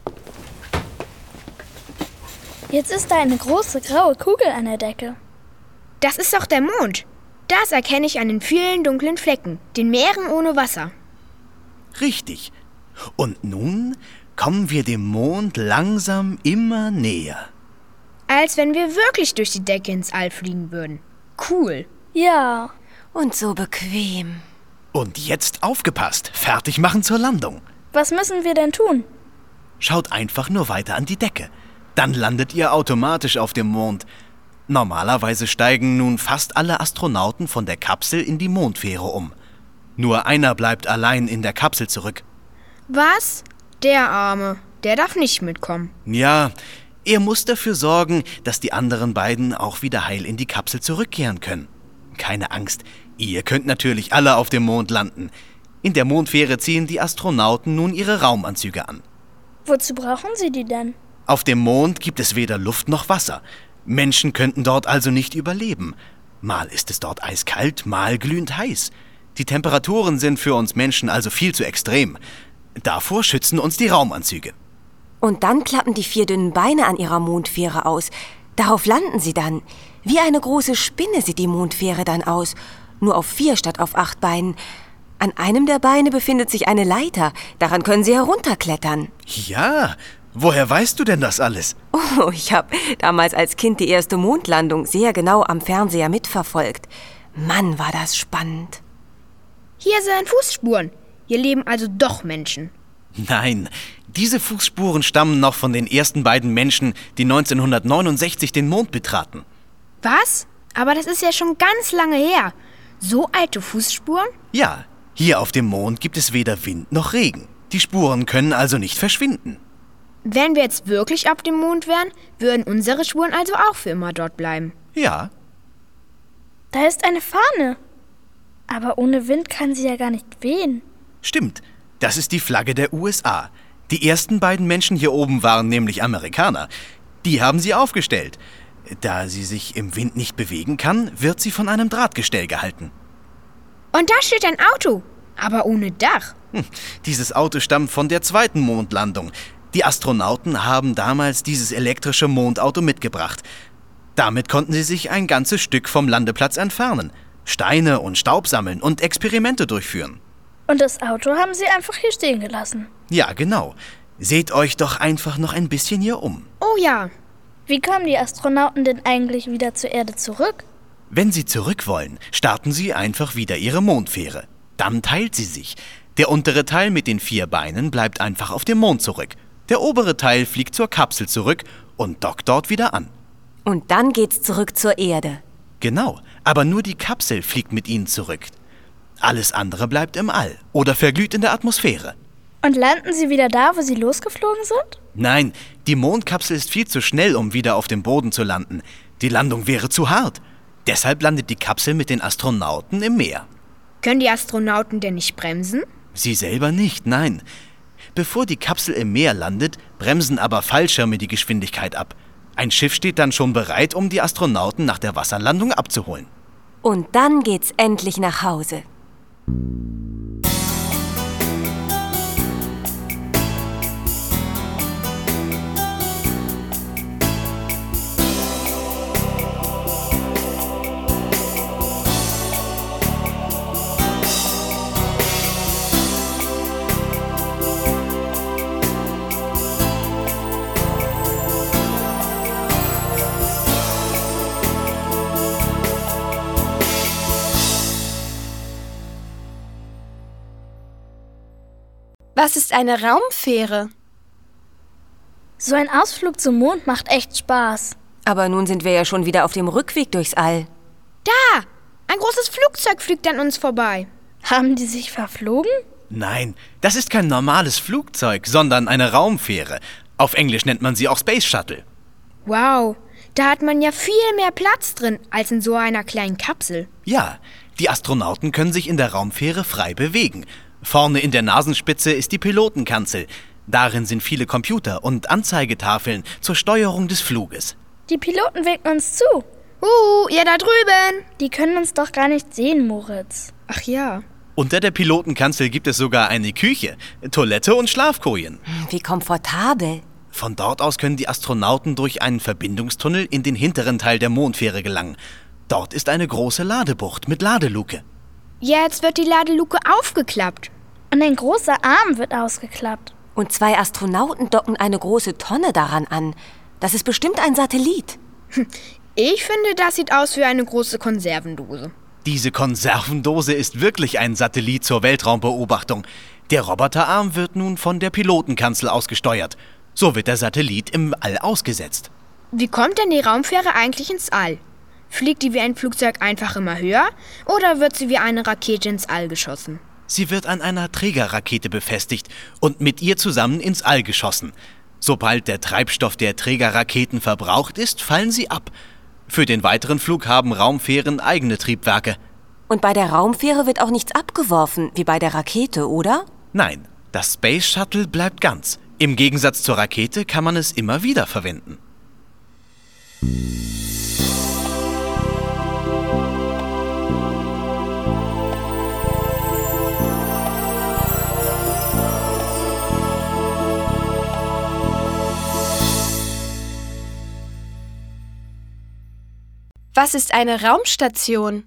Jetzt ist da eine große graue Kugel an der Decke. Das ist doch der Mond. Das erkenne ich an den vielen dunklen Flecken, den Meeren ohne Wasser. Richtig. Und nun kommen wir dem Mond langsam immer näher. Als wenn wir wirklich durch die Decke ins All fliegen würden. Cool. Ja. Und so bequem. Und jetzt aufgepasst, fertig machen zur Landung. Was müssen wir denn tun? Schaut einfach nur weiter an die Decke. Dann landet ihr automatisch auf dem Mond. Normalerweise steigen nun fast alle Astronauten von der Kapsel in die Mondfähre um. Nur einer bleibt allein in der Kapsel zurück. Was? Der Arme. Der darf nicht mitkommen. Ja, er muss dafür sorgen, dass die anderen beiden auch wieder heil in die Kapsel zurückkehren können. Keine Angst, ihr könnt natürlich alle auf dem Mond landen. In der Mondfähre ziehen die Astronauten nun ihre Raumanzüge an. Wozu brauchen sie die denn? Auf dem Mond gibt es weder Luft noch Wasser. Menschen könnten dort also nicht überleben. Mal ist es dort eiskalt, mal glühend heiß. Die Temperaturen sind für uns Menschen also viel zu extrem. Davor schützen uns die Raumanzüge. Und dann klappen die vier dünnen Beine an ihrer Mondfähre aus. Darauf landen sie dann. Wie eine große Spinne sieht die Mondfähre dann aus. Nur auf vier statt auf acht Beinen. An einem der Beine befindet sich eine Leiter. Daran können sie herunterklettern. Ja, woher weißt du denn das alles? Oh, ich habe damals als Kind die erste Mondlandung sehr genau am Fernseher mitverfolgt. Mann, war das spannend. Hier sind Fußspuren. Hier leben also doch Menschen. Nein, diese Fußspuren stammen noch von den ersten beiden Menschen, die neunzehnhundertneunundsechzig den Mond betraten. Was? Aber das ist ja schon ganz lange her. So alte Fußspuren? Ja, hier auf dem Mond gibt es weder Wind noch Regen. Die Spuren können also nicht verschwinden. Wenn wir jetzt wirklich auf dem Mond wären, würden unsere Spuren also auch für immer dort bleiben. Ja. Da ist eine Fahne. Aber ohne Wind kann sie ja gar nicht wehen. Stimmt, das ist die Flagge der U S A. Die ersten beiden Menschen hier oben waren nämlich Amerikaner. Die haben sie aufgestellt. Da sie sich im Wind nicht bewegen kann, wird sie von einem Drahtgestell gehalten. Und da steht ein Auto, aber ohne Dach. Hm, dieses Auto stammt von der zweiten Mondlandung. Die Astronauten haben damals dieses elektrische Mondauto mitgebracht. Damit konnten sie sich ein ganzes Stück vom Landeplatz entfernen, Steine und Staub sammeln und Experimente durchführen. Und das Auto haben sie einfach hier stehen gelassen. Ja, genau. Seht euch doch einfach noch ein bisschen hier um. Oh ja. Wie kommen die Astronauten denn eigentlich wieder zur Erde zurück? Wenn sie zurück wollen, starten sie einfach wieder ihre Mondfähre. Dann teilt sie sich. Der untere Teil mit den vier Beinen bleibt einfach auf dem Mond zurück. Der obere Teil fliegt zur Kapsel zurück und dockt dort wieder an. Und dann geht's zurück zur Erde. Genau, aber nur die Kapsel fliegt mit ihnen zurück. Alles andere bleibt im All oder verglüht in der Atmosphäre. Und landen sie wieder da, wo sie losgeflogen sind? Nein, die Mondkapsel ist viel zu schnell, um wieder auf dem Boden zu landen. Die Landung wäre zu hart. Deshalb landet die Kapsel mit den Astronauten im Meer. Können die Astronauten denn nicht bremsen? Sie selber nicht, nein. Bevor die Kapsel im Meer landet, bremsen aber Fallschirme die Geschwindigkeit ab. Ein Schiff steht dann schon bereit, um die Astronauten nach der Wasserlandung abzuholen. Und dann geht's endlich nach Hause. Was ist eine Raumfähre? So ein Ausflug zum Mond macht echt Spaß. Aber nun sind wir ja schon wieder auf dem Rückweg durchs All. Da! Ein großes Flugzeug fliegt an uns vorbei. Haben die sich verflogen? Nein, das ist kein normales Flugzeug, sondern eine Raumfähre. Auf Englisch nennt man sie auch Space Shuttle. Wow, da hat man ja viel mehr Platz drin als in so einer kleinen Kapsel. Ja, die Astronauten können sich in der Raumfähre frei bewegen. Vorne in der Nasenspitze ist die Pilotenkanzel. Darin sind viele Computer und Anzeigetafeln zur Steuerung des Fluges. Die Piloten winken uns zu. Uh, ihr da drüben! Die können uns doch gar nicht sehen, Moritz. Ach ja. Unter der Pilotenkanzel gibt es sogar eine Küche, Toilette und Schlafkojen. Wie komfortabel. Von dort aus können die Astronauten durch einen Verbindungstunnel in den hinteren Teil der Mondfähre gelangen. Dort ist eine große Ladebucht mit Ladeluke. Jetzt wird die Ladeluke aufgeklappt. Und ein großer Arm wird ausgeklappt. Und zwei Astronauten docken eine große Tonne daran an. Das ist bestimmt ein Satellit. Ich finde, das sieht aus wie eine große Konservendose. Diese Konservendose ist wirklich ein Satellit zur Weltraumbeobachtung. Der Roboterarm wird nun von der Pilotenkanzel aus gesteuert. So wird der Satellit im All ausgesetzt. Wie kommt denn die Raumfähre eigentlich ins All? Fliegt die wie ein Flugzeug einfach immer höher oder wird sie wie eine Rakete ins All geschossen? Sie wird an einer Trägerrakete befestigt und mit ihr zusammen ins All geschossen. Sobald der Treibstoff der Trägerraketen verbraucht ist, fallen sie ab. Für den weiteren Flug haben Raumfähren eigene Triebwerke. Und bei der Raumfähre wird auch nichts abgeworfen, wie bei der Rakete, oder? Nein, das Space Shuttle bleibt ganz. Im Gegensatz zur Rakete kann man es immer wieder verwenden. Was ist eine Raumstation?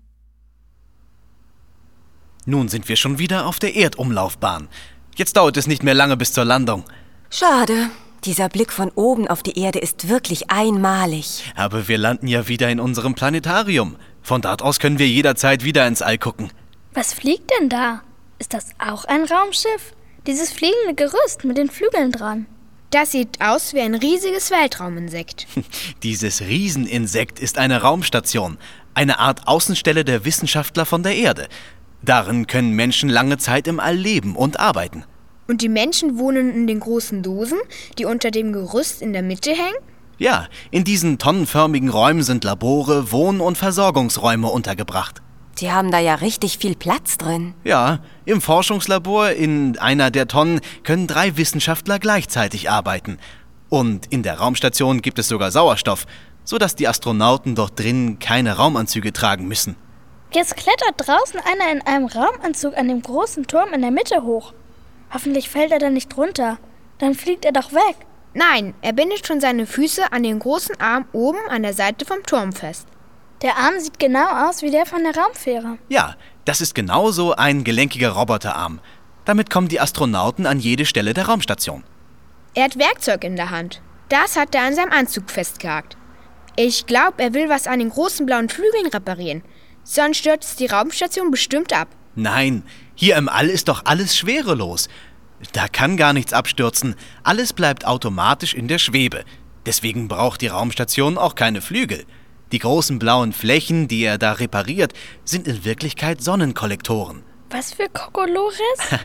Nun sind wir schon wieder auf der Erdumlaufbahn. Jetzt dauert es nicht mehr lange bis zur Landung. Schade. Dieser Blick von oben auf die Erde ist wirklich einmalig. Aber wir landen ja wieder in unserem Planetarium. Von dort aus können wir jederzeit wieder ins All gucken. Was fliegt denn da? Ist das auch ein Raumschiff? Dieses fliegende Gerüst mit den Flügeln dran. Das sieht aus wie ein riesiges Weltrauminsekt. Dieses Rieseninsekt ist eine Raumstation, eine Art Außenstelle der Wissenschaftler von der Erde. Darin können Menschen lange Zeit im All leben und arbeiten. Und die Menschen wohnen in den großen Dosen, die unter dem Gerüst in der Mitte hängen? Ja, in diesen tonnenförmigen Räumen sind Labore, Wohn- und Versorgungsräume untergebracht. Die haben da ja richtig viel Platz drin. Ja, im Forschungslabor in einer der Tonnen können drei Wissenschaftler gleichzeitig arbeiten. Und in der Raumstation gibt es sogar Sauerstoff, sodass die Astronauten dort drinnen keine Raumanzüge tragen müssen. Jetzt klettert draußen einer in einem Raumanzug an dem großen Turm in der Mitte hoch. Hoffentlich fällt er da nicht runter. Dann fliegt er doch weg. Nein, er bindet schon seine Füße an den großen Arm oben an der Seite vom Turm fest. Der Arm sieht genau aus wie der von der Raumfähre. Ja, das ist genauso ein gelenkiger Roboterarm. Damit kommen die Astronauten an jede Stelle der Raumstation. Er hat Werkzeug in der Hand. Das hat er an seinem Anzug festgehakt. Ich glaube, er will was an den großen blauen Flügeln reparieren. Sonst stürzt die Raumstation bestimmt ab. Nein, hier im All ist doch alles schwerelos. Da kann gar nichts abstürzen. Alles bleibt automatisch in der Schwebe. Deswegen braucht die Raumstation auch keine Flügel. Die großen blauen Flächen, die er da repariert, sind in Wirklichkeit Sonnenkollektoren. Was für Kokolores?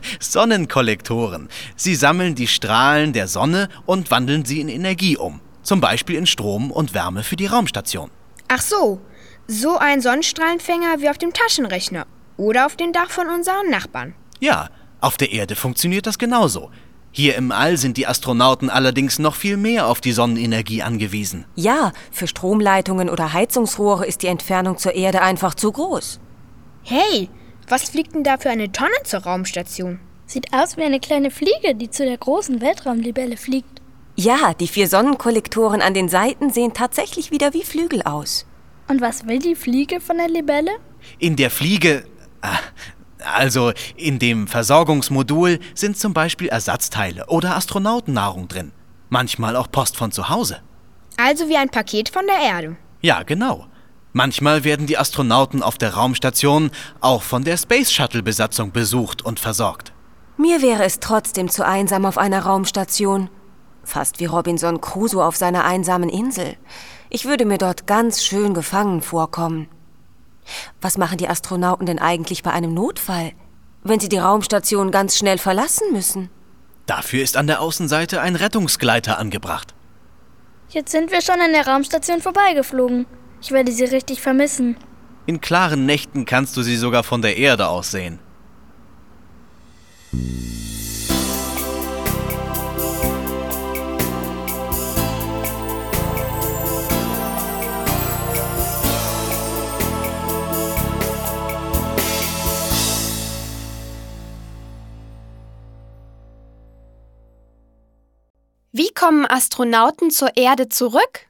Sonnenkollektoren. Sie sammeln die Strahlen der Sonne und wandeln sie in Energie um. Zum Beispiel in Strom und Wärme für die Raumstation. Ach so, so ein Sonnenstrahlenfänger wie auf dem Taschenrechner oder auf dem Dach von unseren Nachbarn. Ja, auf der Erde funktioniert das genauso. Hier im All sind die Astronauten allerdings noch viel mehr auf die Sonnenenergie angewiesen. Ja, für Stromleitungen oder Heizungsrohre ist die Entfernung zur Erde einfach zu groß. Hey, was fliegt denn da für eine Tonne zur Raumstation? Sieht aus wie eine kleine Fliege, die zu der großen Weltraumlibelle fliegt. Ja, die vier Sonnenkollektoren an den Seiten sehen tatsächlich wieder wie Flügel aus. Und was will die Fliege von der Libelle? In der Fliege... Also in dem Versorgungsmodul sind zum Beispiel Ersatzteile oder Astronautennahrung drin. Manchmal auch Post von zu Hause. Also wie ein Paket von der Erde. Ja, genau. Manchmal werden die Astronauten auf der Raumstation auch von der Space Shuttle-Besatzung besucht und versorgt. Mir wäre es trotzdem zu einsam auf einer Raumstation. Fast wie Robinson Crusoe auf seiner einsamen Insel. Ich würde mir dort ganz schön gefangen vorkommen. Was machen die Astronauten denn eigentlich bei einem Notfall, wenn sie die Raumstation ganz schnell verlassen müssen? Dafür ist an der Außenseite ein Rettungsgleiter angebracht. Jetzt sind wir schon an der Raumstation vorbeigeflogen. Ich werde sie richtig vermissen. In klaren Nächten kannst du sie sogar von der Erde aus sehen. Wie kommen Astronauten zur Erde zurück?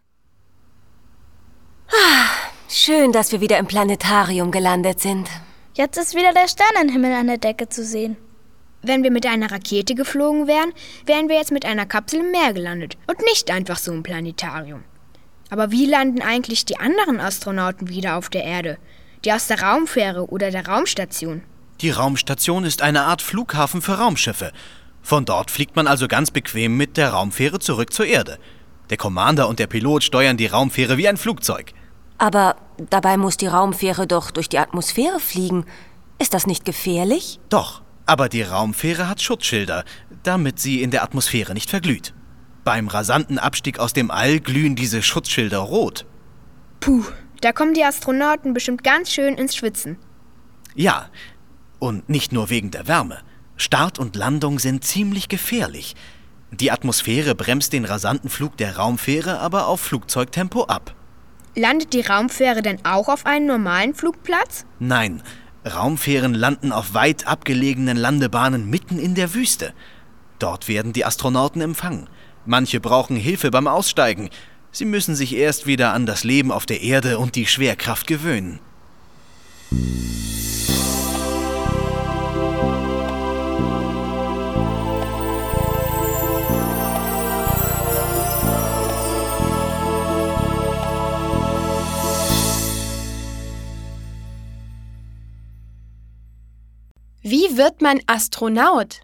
Schön, dass wir wieder im Planetarium gelandet sind. Jetzt ist wieder der Sternenhimmel an der Decke zu sehen. Wenn wir mit einer Rakete geflogen wären, wären wir jetzt mit einer Kapsel im Meer gelandet und nicht einfach so im Planetarium. Aber wie landen eigentlich die anderen Astronauten wieder auf der Erde? Die aus der Raumfähre oder der Raumstation? Die Raumstation ist eine Art Flughafen für Raumschiffe. Von dort fliegt man also ganz bequem mit der Raumfähre zurück zur Erde. Der Commander und der Pilot steuern die Raumfähre wie ein Flugzeug. Aber dabei muss die Raumfähre doch durch die Atmosphäre fliegen. Ist das nicht gefährlich? Doch, aber die Raumfähre hat Schutzschilder, damit sie in der Atmosphäre nicht verglüht. Beim rasanten Abstieg aus dem All glühen diese Schutzschilder rot. Puh, da kommen die Astronauten bestimmt ganz schön ins Schwitzen. Ja, und nicht nur wegen der Wärme. Start und Landung sind ziemlich gefährlich. Die Atmosphäre bremst den rasanten Flug der Raumfähre aber auf Flugzeugtempo ab. Landet die Raumfähre denn auch auf einem normalen Flugplatz? Nein, Raumfähren landen auf weit abgelegenen Landebahnen mitten in der Wüste. Dort werden die Astronauten empfangen. Manche brauchen Hilfe beim Aussteigen. Sie müssen sich erst wieder an das Leben auf der Erde und die Schwerkraft gewöhnen. Wie wird man Astronaut?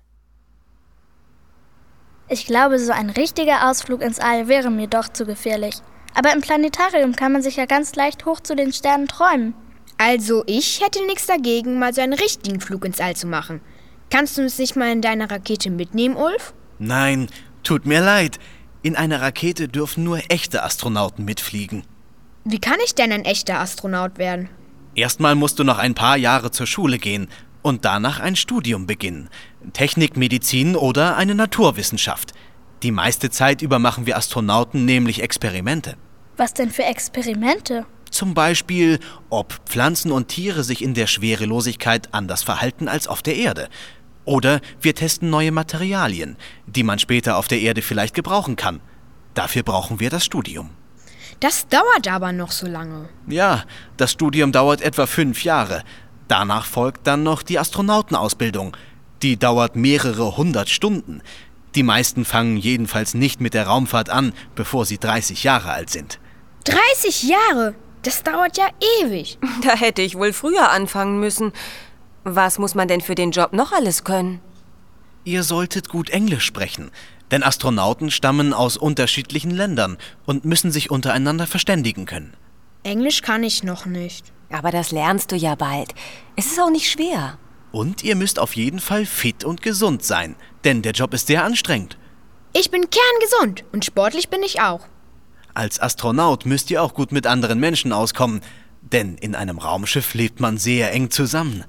Ich glaube, so ein richtiger Ausflug ins All wäre mir doch zu gefährlich. Aber im Planetarium kann man sich ja ganz leicht hoch zu den Sternen träumen. Also ich hätte nichts dagegen, mal so einen richtigen Flug ins All zu machen. Kannst du uns nicht mal in deiner Rakete mitnehmen, Ulf? Nein, tut mir leid. In einer Rakete dürfen nur echte Astronauten mitfliegen. Wie kann ich denn ein echter Astronaut werden? Erstmal musst du noch ein paar Jahre zur Schule gehen und danach ein Studium beginnen. Technik, Medizin oder eine Naturwissenschaft. Die meiste Zeit über machen wir Astronauten nämlich Experimente. Was denn für Experimente? Zum Beispiel, ob Pflanzen und Tiere sich in der Schwerelosigkeit anders verhalten als auf der Erde. Oder wir testen neue Materialien, die man später auf der Erde vielleicht gebrauchen kann. Dafür brauchen wir das Studium. Das dauert aber noch so lange. Ja, das Studium dauert etwa fünf Jahre. Danach folgt dann noch die Astronautenausbildung. Die dauert mehrere hundert Stunden. Die meisten fangen jedenfalls nicht mit der Raumfahrt an, bevor sie dreißig Jahre alt sind. dreißig Jahre? Das dauert ja ewig. Da hätte ich wohl früher anfangen müssen. Was muss man denn für den Job noch alles können? Ihr solltet gut Englisch sprechen, denn Astronauten stammen aus unterschiedlichen Ländern und müssen sich untereinander verständigen können. Englisch kann ich noch nicht. Aber das lernst du ja bald. Es ist auch nicht schwer. Und ihr müsst auf jeden Fall fit und gesund sein, denn der Job ist sehr anstrengend. Ich bin kerngesund und sportlich bin ich auch. Als Astronaut müsst ihr auch gut mit anderen Menschen auskommen, denn in einem Raumschiff lebt man sehr eng zusammen.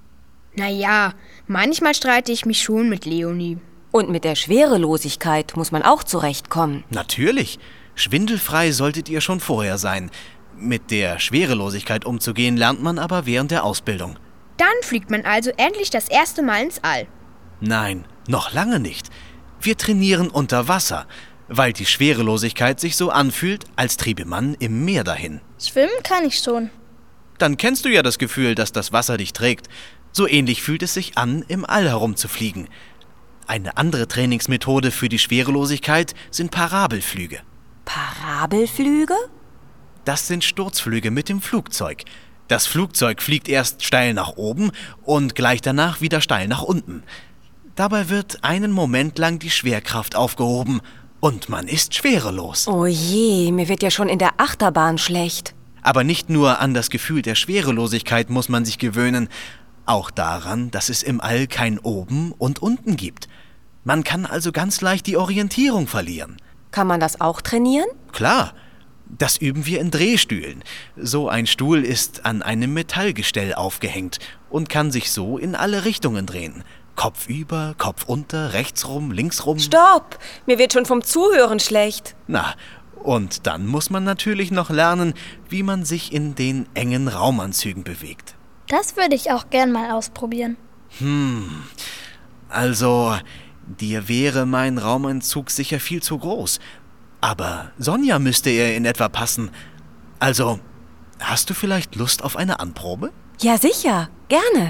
Naja, manchmal streite ich mich schon mit Leonie. Und mit der Schwerelosigkeit muss man auch zurechtkommen. Natürlich. Schwindelfrei solltet ihr schon vorher sein. Mit der Schwerelosigkeit umzugehen, lernt man aber während der Ausbildung. Dann fliegt man also endlich das erste Mal ins All. Nein, noch lange nicht. Wir trainieren unter Wasser, weil die Schwerelosigkeit sich so anfühlt, als triebe man im Meer dahin. Schwimmen kann ich schon. Dann kennst du ja das Gefühl, dass das Wasser dich trägt. So ähnlich fühlt es sich an, im All herumzufliegen. Eine andere Trainingsmethode für die Schwerelosigkeit sind Parabelflüge. Parabelflüge? Das sind Sturzflüge mit dem Flugzeug. Das Flugzeug fliegt erst steil nach oben und gleich danach wieder steil nach unten. Dabei wird einen Moment lang die Schwerkraft aufgehoben und man ist schwerelos. Oh je, mir wird ja schon in der Achterbahn schlecht. Aber nicht nur an das Gefühl der Schwerelosigkeit muss man sich gewöhnen, auch daran, dass es im All kein Oben und Unten gibt. Man kann also ganz leicht die Orientierung verlieren. Kann man das auch trainieren? Klar, das üben wir in Drehstühlen. So ein Stuhl ist an einem Metallgestell aufgehängt und kann sich so in alle Richtungen drehen. Kopf über, Kopf unter, rechts rum, links rum. Stopp! Mir wird schon vom Zuhören schlecht. Na, und dann muss man natürlich noch lernen, wie man sich in den engen Raumanzügen bewegt. Das würde ich auch gern mal ausprobieren. Hm, also, dir wäre mein Raumanzug sicher viel zu groß. Aber Sonja müsste er in etwa passen. Also, hast du vielleicht Lust auf eine Anprobe? Ja, sicher. Gerne.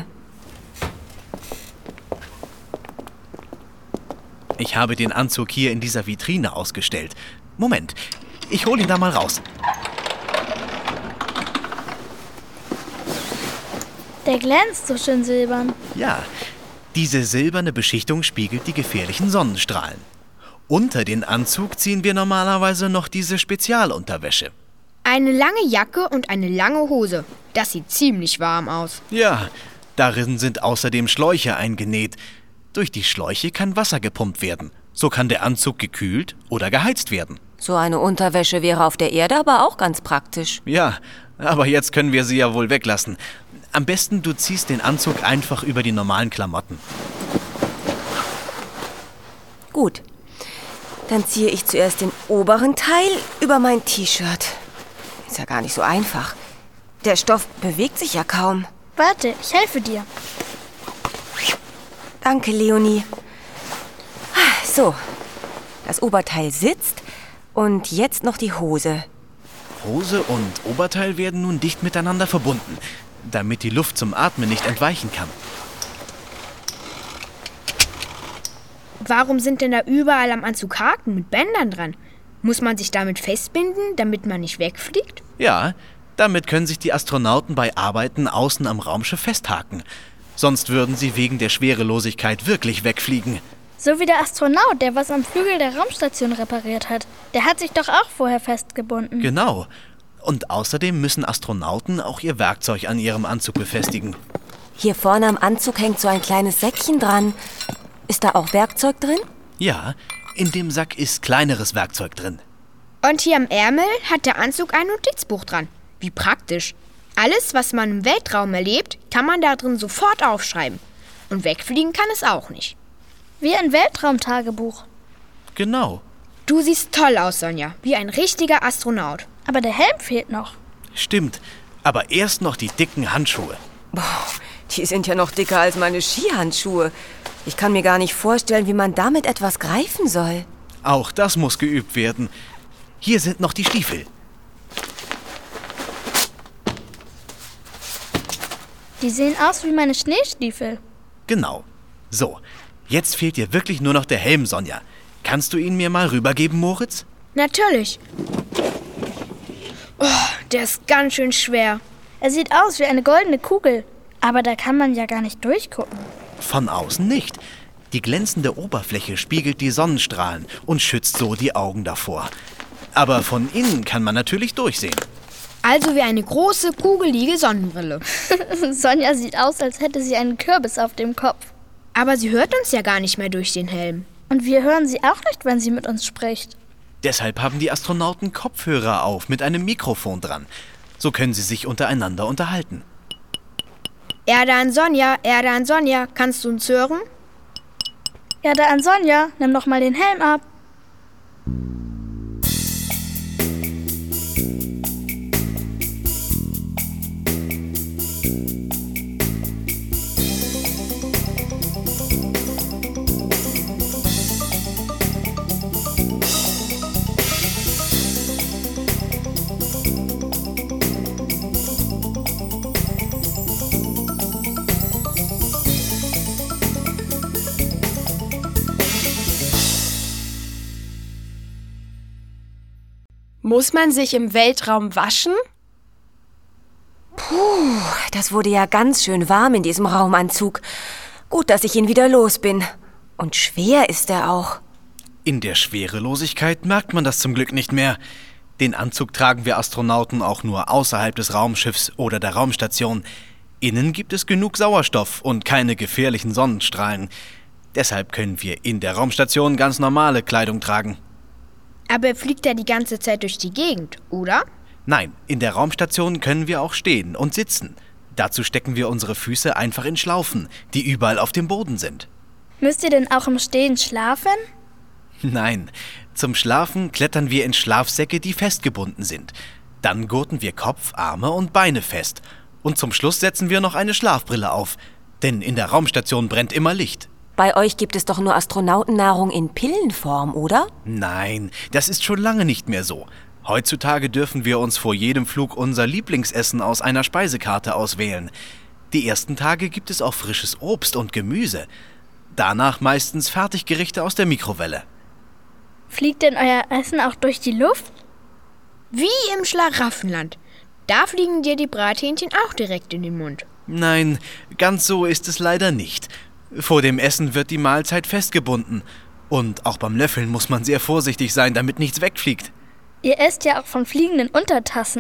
Ich habe den Anzug hier in dieser Vitrine ausgestellt. Moment, ich hole ihn da mal raus. Der glänzt so schön silbern. Ja, diese silberne Beschichtung spiegelt die gefährlichen Sonnenstrahlen. Unter den Anzug ziehen wir normalerweise noch diese Spezialunterwäsche. Eine lange Jacke und eine lange Hose. Das sieht ziemlich warm aus. Ja, darin sind außerdem Schläuche eingenäht. Durch die Schläuche kann Wasser gepumpt werden. So kann der Anzug gekühlt oder geheizt werden. So eine Unterwäsche wäre auf der Erde aber auch ganz praktisch. Ja, aber jetzt können wir sie ja wohl weglassen. Am besten, du ziehst den Anzug einfach über die normalen Klamotten. Gut. Dann ziehe ich zuerst den oberen Teil über mein T-Shirt. Ist ja gar nicht so einfach. Der Stoff bewegt sich ja kaum. Warte, ich helfe dir. Danke, Leonie. So, das Oberteil sitzt und jetzt noch die Hose. Hose und Oberteil werden nun dicht miteinander verbunden, damit die Luft zum Atmen nicht entweichen kann. Warum sind denn da überall am Anzug Haken mit Bändern dran? Muss man sich damit festbinden, damit man nicht wegfliegt? Ja, damit können sich die Astronauten bei Arbeiten außen am Raumschiff festhaken. Sonst würden sie wegen der Schwerelosigkeit wirklich wegfliegen. So wie der Astronaut, der was am Flügel der Raumstation repariert hat. Der hat sich doch auch vorher festgebunden. Genau. Und außerdem müssen Astronauten auch ihr Werkzeug an ihrem Anzug befestigen. Hier vorne am Anzug hängt so ein kleines Säckchen dran. Ist da auch Werkzeug drin? Ja, in dem Sack ist kleineres Werkzeug drin. Und hier am Ärmel hat der Anzug ein Notizbuch dran. Wie praktisch. Alles, was man im Weltraum erlebt, kann man da drin sofort aufschreiben. Und wegfliegen kann es auch nicht. Wie ein Weltraumtagebuch. Genau. Du siehst toll aus, Sonja. Wie ein richtiger Astronaut. Aber der Helm fehlt noch. Stimmt. Aber erst noch die dicken Handschuhe. Boah, die sind ja noch dicker als meine Skihandschuhe. Ich kann mir gar nicht vorstellen, wie man damit etwas greifen soll. Auch das muss geübt werden. Hier sind noch die Stiefel. Die sehen aus wie meine Schneestiefel. Genau. So, jetzt fehlt dir wirklich nur noch der Helm, Sonja. Kannst du ihn mir mal rübergeben, Moritz? Natürlich. Oh, der ist ganz schön schwer. Er sieht aus wie eine goldene Kugel. Aber da kann man ja gar nicht durchgucken. Von außen nicht. Die glänzende Oberfläche spiegelt die Sonnenstrahlen und schützt so die Augen davor. Aber von innen kann man natürlich durchsehen. Also wie eine große, kugelige Sonnenbrille. Sonja sieht aus, als hätte sie einen Kürbis auf dem Kopf. Aber sie hört uns ja gar nicht mehr durch den Helm. Und wir hören sie auch nicht, wenn sie mit uns spricht. Deshalb haben die Astronauten Kopfhörer auf mit einem Mikrofon dran. So können sie sich untereinander unterhalten. Erde an Sonja, Erde an Sonja, kannst du uns hören? Erde an Sonja, nimm doch mal den Helm ab. Muss man sich im Weltraum waschen? Puh, das wurde ja ganz schön warm in diesem Raumanzug. Gut, dass ich ihn wieder los bin. Und schwer ist er auch. In der Schwerelosigkeit merkt man das zum Glück nicht mehr. Den Anzug tragen wir Astronauten auch nur außerhalb des Raumschiffs oder der Raumstation. Innen gibt es genug Sauerstoff und keine gefährlichen Sonnenstrahlen. Deshalb können wir in der Raumstation ganz normale Kleidung tragen. Aber er fliegt ja die ganze Zeit durch die Gegend, oder? Nein, in der Raumstation können wir auch stehen und sitzen. Dazu stecken wir unsere Füße einfach in Schlaufen, die überall auf dem Boden sind. Müsst ihr denn auch im Stehen schlafen? Nein, zum Schlafen klettern wir in Schlafsäcke, die festgebunden sind. Dann gurten wir Kopf, Arme und Beine fest. Und zum Schluss setzen wir noch eine Schlafbrille auf. Denn in der Raumstation brennt immer Licht. Bei euch gibt es doch nur Astronautennahrung in Pillenform, oder? Nein, das ist schon lange nicht mehr so. Heutzutage dürfen wir uns vor jedem Flug unser Lieblingsessen aus einer Speisekarte auswählen. Die ersten Tage gibt es auch frisches Obst und Gemüse. Danach meistens Fertiggerichte aus der Mikrowelle. Fliegt denn euer Essen auch durch die Luft? Wie im Schlaraffenland. Da fliegen dir die Brathähnchen auch direkt in den Mund. Nein, ganz so ist es leider nicht. Vor dem Essen wird die Mahlzeit festgebunden. Und auch beim Löffeln muss man sehr vorsichtig sein, damit nichts wegfliegt. Ihr esst ja auch von fliegenden Untertassen.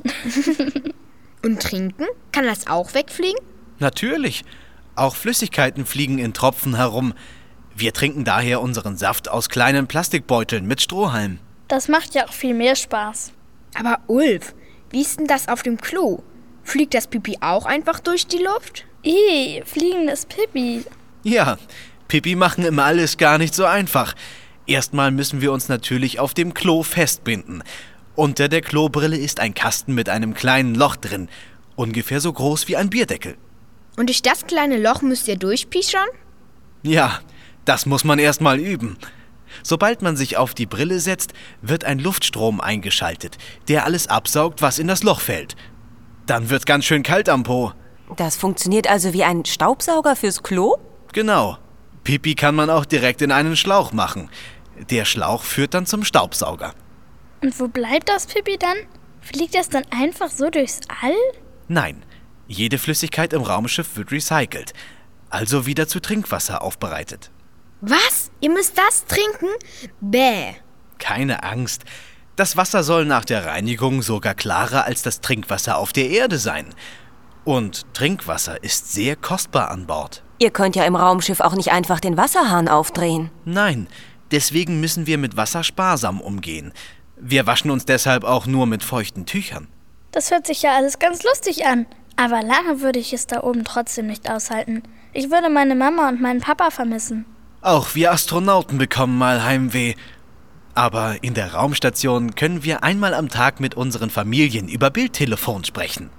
Und trinken? Kann das auch wegfliegen? Natürlich. Auch Flüssigkeiten fliegen in Tropfen herum. Wir trinken daher unseren Saft aus kleinen Plastikbeuteln mit Strohhalm. Das macht ja auch viel mehr Spaß. Aber Ulf, wie ist denn das auf dem Klo? Fliegt das Pipi auch einfach durch die Luft? Ih, fliegendes Pipi. Ja, Pipi machen im All ist gar nicht so einfach. Erstmal müssen wir uns natürlich auf dem Klo festbinden. Unter der Klobrille ist ein Kasten mit einem kleinen Loch drin, ungefähr so groß wie ein Bierdeckel. Und durch das kleine Loch müsst ihr durchpischern? Ja, das muss man erstmal üben. Sobald man sich auf die Brille setzt, wird ein Luftstrom eingeschaltet, der alles absaugt, was in das Loch fällt. Dann wird's ganz schön kalt am Po. Das funktioniert also wie ein Staubsauger fürs Klo? Genau. Pipi kann man auch direkt in einen Schlauch machen. Der Schlauch führt dann zum Staubsauger. Und wo bleibt das Pipi dann? Fliegt das dann einfach so durchs All? Nein, jede Flüssigkeit im Raumschiff wird recycelt, also wieder zu Trinkwasser aufbereitet. Was? Ihr müsst das trinken? Bäh. Keine Angst. Das Wasser soll nach der Reinigung sogar klarer als das Trinkwasser auf der Erde sein. Und Trinkwasser ist sehr kostbar an Bord. Ihr könnt ja im Raumschiff auch nicht einfach den Wasserhahn aufdrehen. Nein, deswegen müssen wir mit Wasser sparsam umgehen. Wir waschen uns deshalb auch nur mit feuchten Tüchern. Das hört sich ja alles ganz lustig an. Aber lange würde ich es da oben trotzdem nicht aushalten. Ich würde meine Mama und meinen Papa vermissen. Auch wir Astronauten bekommen mal Heimweh. Aber in der Raumstation können wir einmal am Tag mit unseren Familien über Bildtelefon sprechen.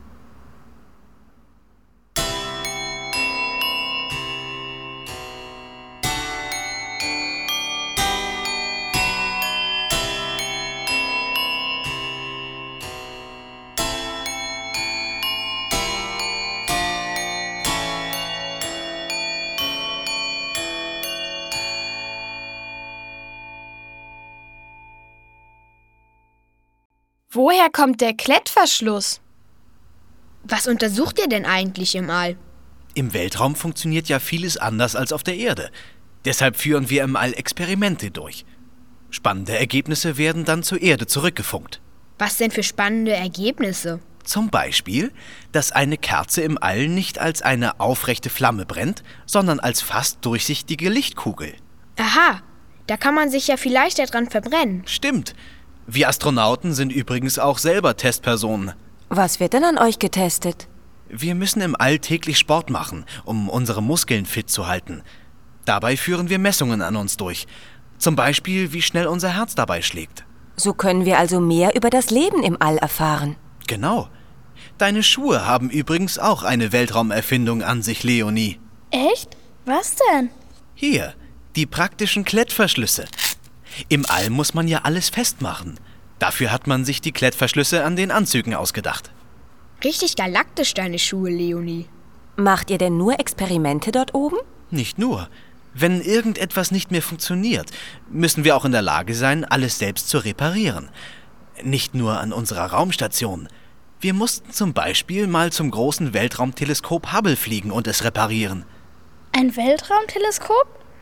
Woher kommt der Klettverschluss? Was untersucht ihr denn eigentlich im All? Im Weltraum funktioniert ja vieles anders als auf der Erde. Deshalb führen wir im All Experimente durch. Spannende Ergebnisse werden dann zur Erde zurückgefunkt. Was denn für spannende Ergebnisse? Zum Beispiel, dass eine Kerze im All nicht als eine aufrechte Flamme brennt, sondern als fast durchsichtige Lichtkugel. Aha, da kann man sich ja vielleicht daran verbrennen. Stimmt. Wir Astronauten sind übrigens auch selber Testpersonen. Was wird denn an euch getestet? Wir müssen im All täglich Sport machen, um unsere Muskeln fit zu halten. Dabei führen wir Messungen an uns durch. Zum Beispiel, wie schnell unser Herz dabei schlägt. So können wir also mehr über das Leben im All erfahren. Genau. Deine Schuhe haben übrigens auch eine Weltraumerfindung an sich, Leonie. Echt? Was denn? Hier, die praktischen Klettverschlüsse. Im All muss man ja alles festmachen. Dafür hat man sich die Klettverschlüsse an den Anzügen ausgedacht. Richtig galaktisch, deine Schuhe, Leonie. Macht ihr denn nur Experimente dort oben? Nicht nur. Wenn irgendetwas nicht mehr funktioniert, müssen wir auch in der Lage sein, alles selbst zu reparieren. Nicht nur an unserer Raumstation. Wir mussten zum Beispiel mal zum großen Weltraumteleskop Hubble fliegen und es reparieren. Ein Weltraumteleskop?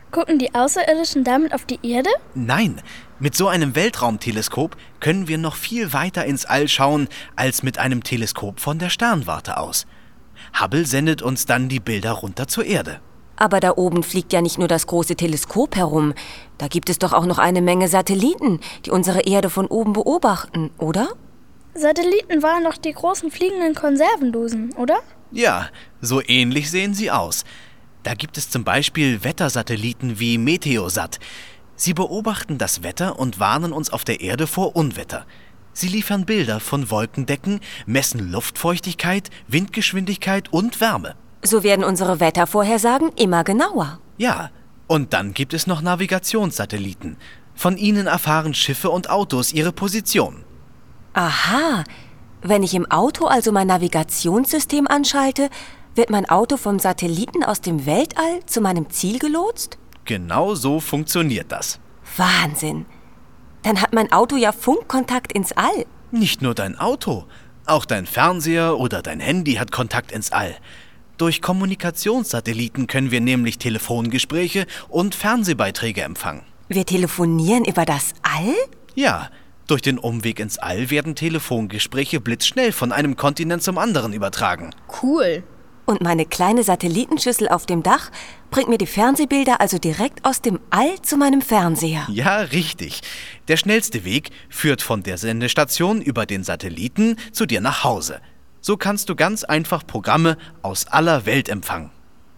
Gucken die Außerirdischen damit auf die Erde? Nein, mit so einem Weltraumteleskop können wir noch viel weiter ins All schauen als mit einem Teleskop von der Sternwarte aus. Hubble sendet uns dann die Bilder runter zur Erde. Aber da oben fliegt ja nicht nur das große Teleskop herum. Da gibt es doch auch noch eine Menge Satelliten, die unsere Erde von oben beobachten, oder? Satelliten waren doch die großen fliegenden Konservendosen, oder? Ja, so ähnlich sehen sie aus. Da gibt es zum Beispiel Wettersatelliten wie Meteosat. Sie beobachten das Wetter und warnen uns auf der Erde vor Unwetter. Sie liefern Bilder von Wolkendecken, messen Luftfeuchtigkeit, Windgeschwindigkeit und Wärme. So werden unsere Wettervorhersagen immer genauer. Ja, und dann gibt es noch Navigationssatelliten. Von ihnen erfahren Schiffe und Autos ihre Position. Aha, wenn ich im Auto also mein Navigationssystem anschalte, wird mein Auto vom Satelliten aus dem Weltall zu meinem Ziel gelotst? Genau so funktioniert das. Wahnsinn! Dann hat mein Auto ja Funkkontakt ins All. Nicht nur dein Auto, auch dein Fernseher oder dein Handy hat Kontakt ins All. Durch Kommunikationssatelliten können wir nämlich Telefongespräche und Fernsehbeiträge empfangen. Wir telefonieren über das All? Ja, durch den Umweg ins All werden Telefongespräche blitzschnell von einem Kontinent zum anderen übertragen. Cool. Und meine kleine Satellitenschüssel auf dem Dach bringt mir die Fernsehbilder also direkt aus dem All zu meinem Fernseher. Ja, richtig. Der schnellste Weg führt von der Sendestation über den Satelliten zu dir nach Hause. So kannst du ganz einfach Programme aus aller Welt empfangen.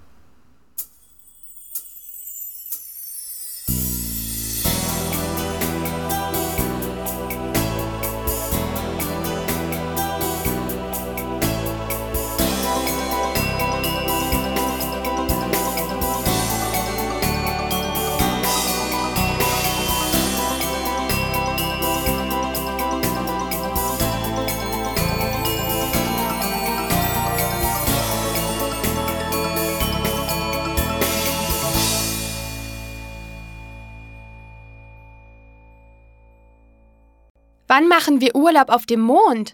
Wann machen wir Urlaub auf dem Mond?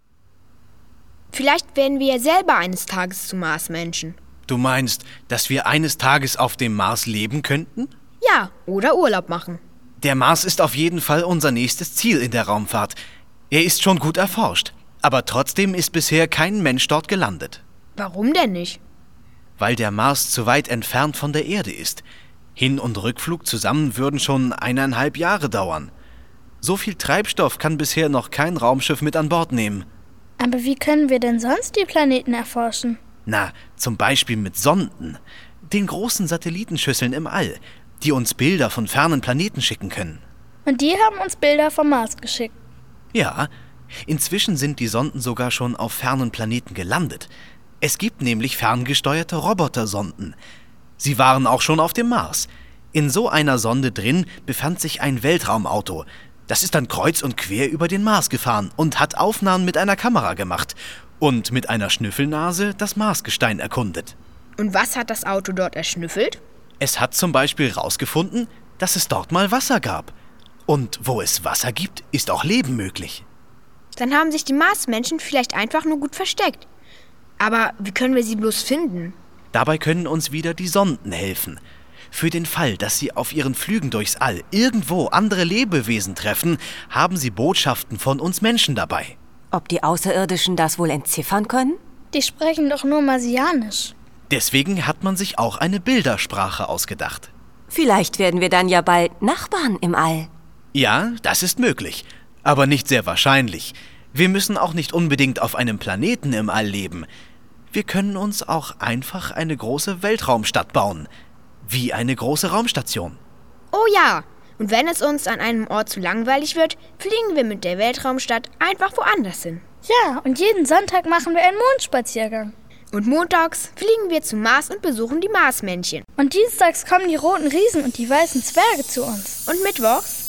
Vielleicht werden wir ja selber eines Tages zu Marsmenschen. Du meinst, dass wir eines Tages auf dem Mars leben könnten? Ja, oder Urlaub machen. Der Mars ist auf jeden Fall unser nächstes Ziel in der Raumfahrt. Er ist schon gut erforscht, aber trotzdem ist bisher kein Mensch dort gelandet. Warum denn nicht? Weil der Mars zu weit entfernt von der Erde ist. Hin- und Rückflug zusammen würden schon eineinhalb Jahre dauern. So viel Treibstoff kann bisher noch kein Raumschiff mit an Bord nehmen. Aber wie können wir denn sonst die Planeten erforschen? Na, zum Beispiel mit Sonden. Den großen Satellitenschüsseln im All, die uns Bilder von fernen Planeten schicken können. Und die haben uns Bilder vom Mars geschickt. Ja, inzwischen sind die Sonden sogar schon auf fernen Planeten gelandet. Es gibt nämlich ferngesteuerte Robotersonden. Sie waren auch schon auf dem Mars. In so einer Sonde drin befand sich ein Weltraumauto. Das ist dann kreuz und quer über den Mars gefahren und hat Aufnahmen mit einer Kamera gemacht und mit einer Schnüffelnase das Marsgestein erkundet. Und was hat das Auto dort erschnüffelt? Es hat zum Beispiel herausgefunden, dass es dort mal Wasser gab. Und wo es Wasser gibt, ist auch Leben möglich. Dann haben sich die Marsmenschen vielleicht einfach nur gut versteckt. Aber wie können wir sie bloß finden? Dabei können uns wieder die Sonden helfen. Für den Fall, dass sie auf ihren Flügen durchs All irgendwo andere Lebewesen treffen, haben sie Botschaften von uns Menschen dabei. Ob die Außerirdischen das wohl entziffern können? Die sprechen doch nur Marsianisch. Deswegen hat man sich auch eine Bildersprache ausgedacht. Vielleicht werden wir dann ja bald Nachbarn im All. Ja, das ist möglich, aber nicht sehr wahrscheinlich. Wir müssen auch nicht unbedingt auf einem Planeten im All leben. Wir können uns auch einfach eine große Weltraumstadt bauen. Wie eine große Raumstation. Oh ja, und wenn es uns an einem Ort zu langweilig wird, fliegen wir mit der Weltraumstadt einfach woanders hin. Ja, und jeden Sonntag machen wir einen Mondspaziergang. Und montags fliegen wir zum Mars und besuchen die Marsmännchen. Und dienstags kommen die roten Riesen und die weißen Zwerge zu uns. Und mittwochs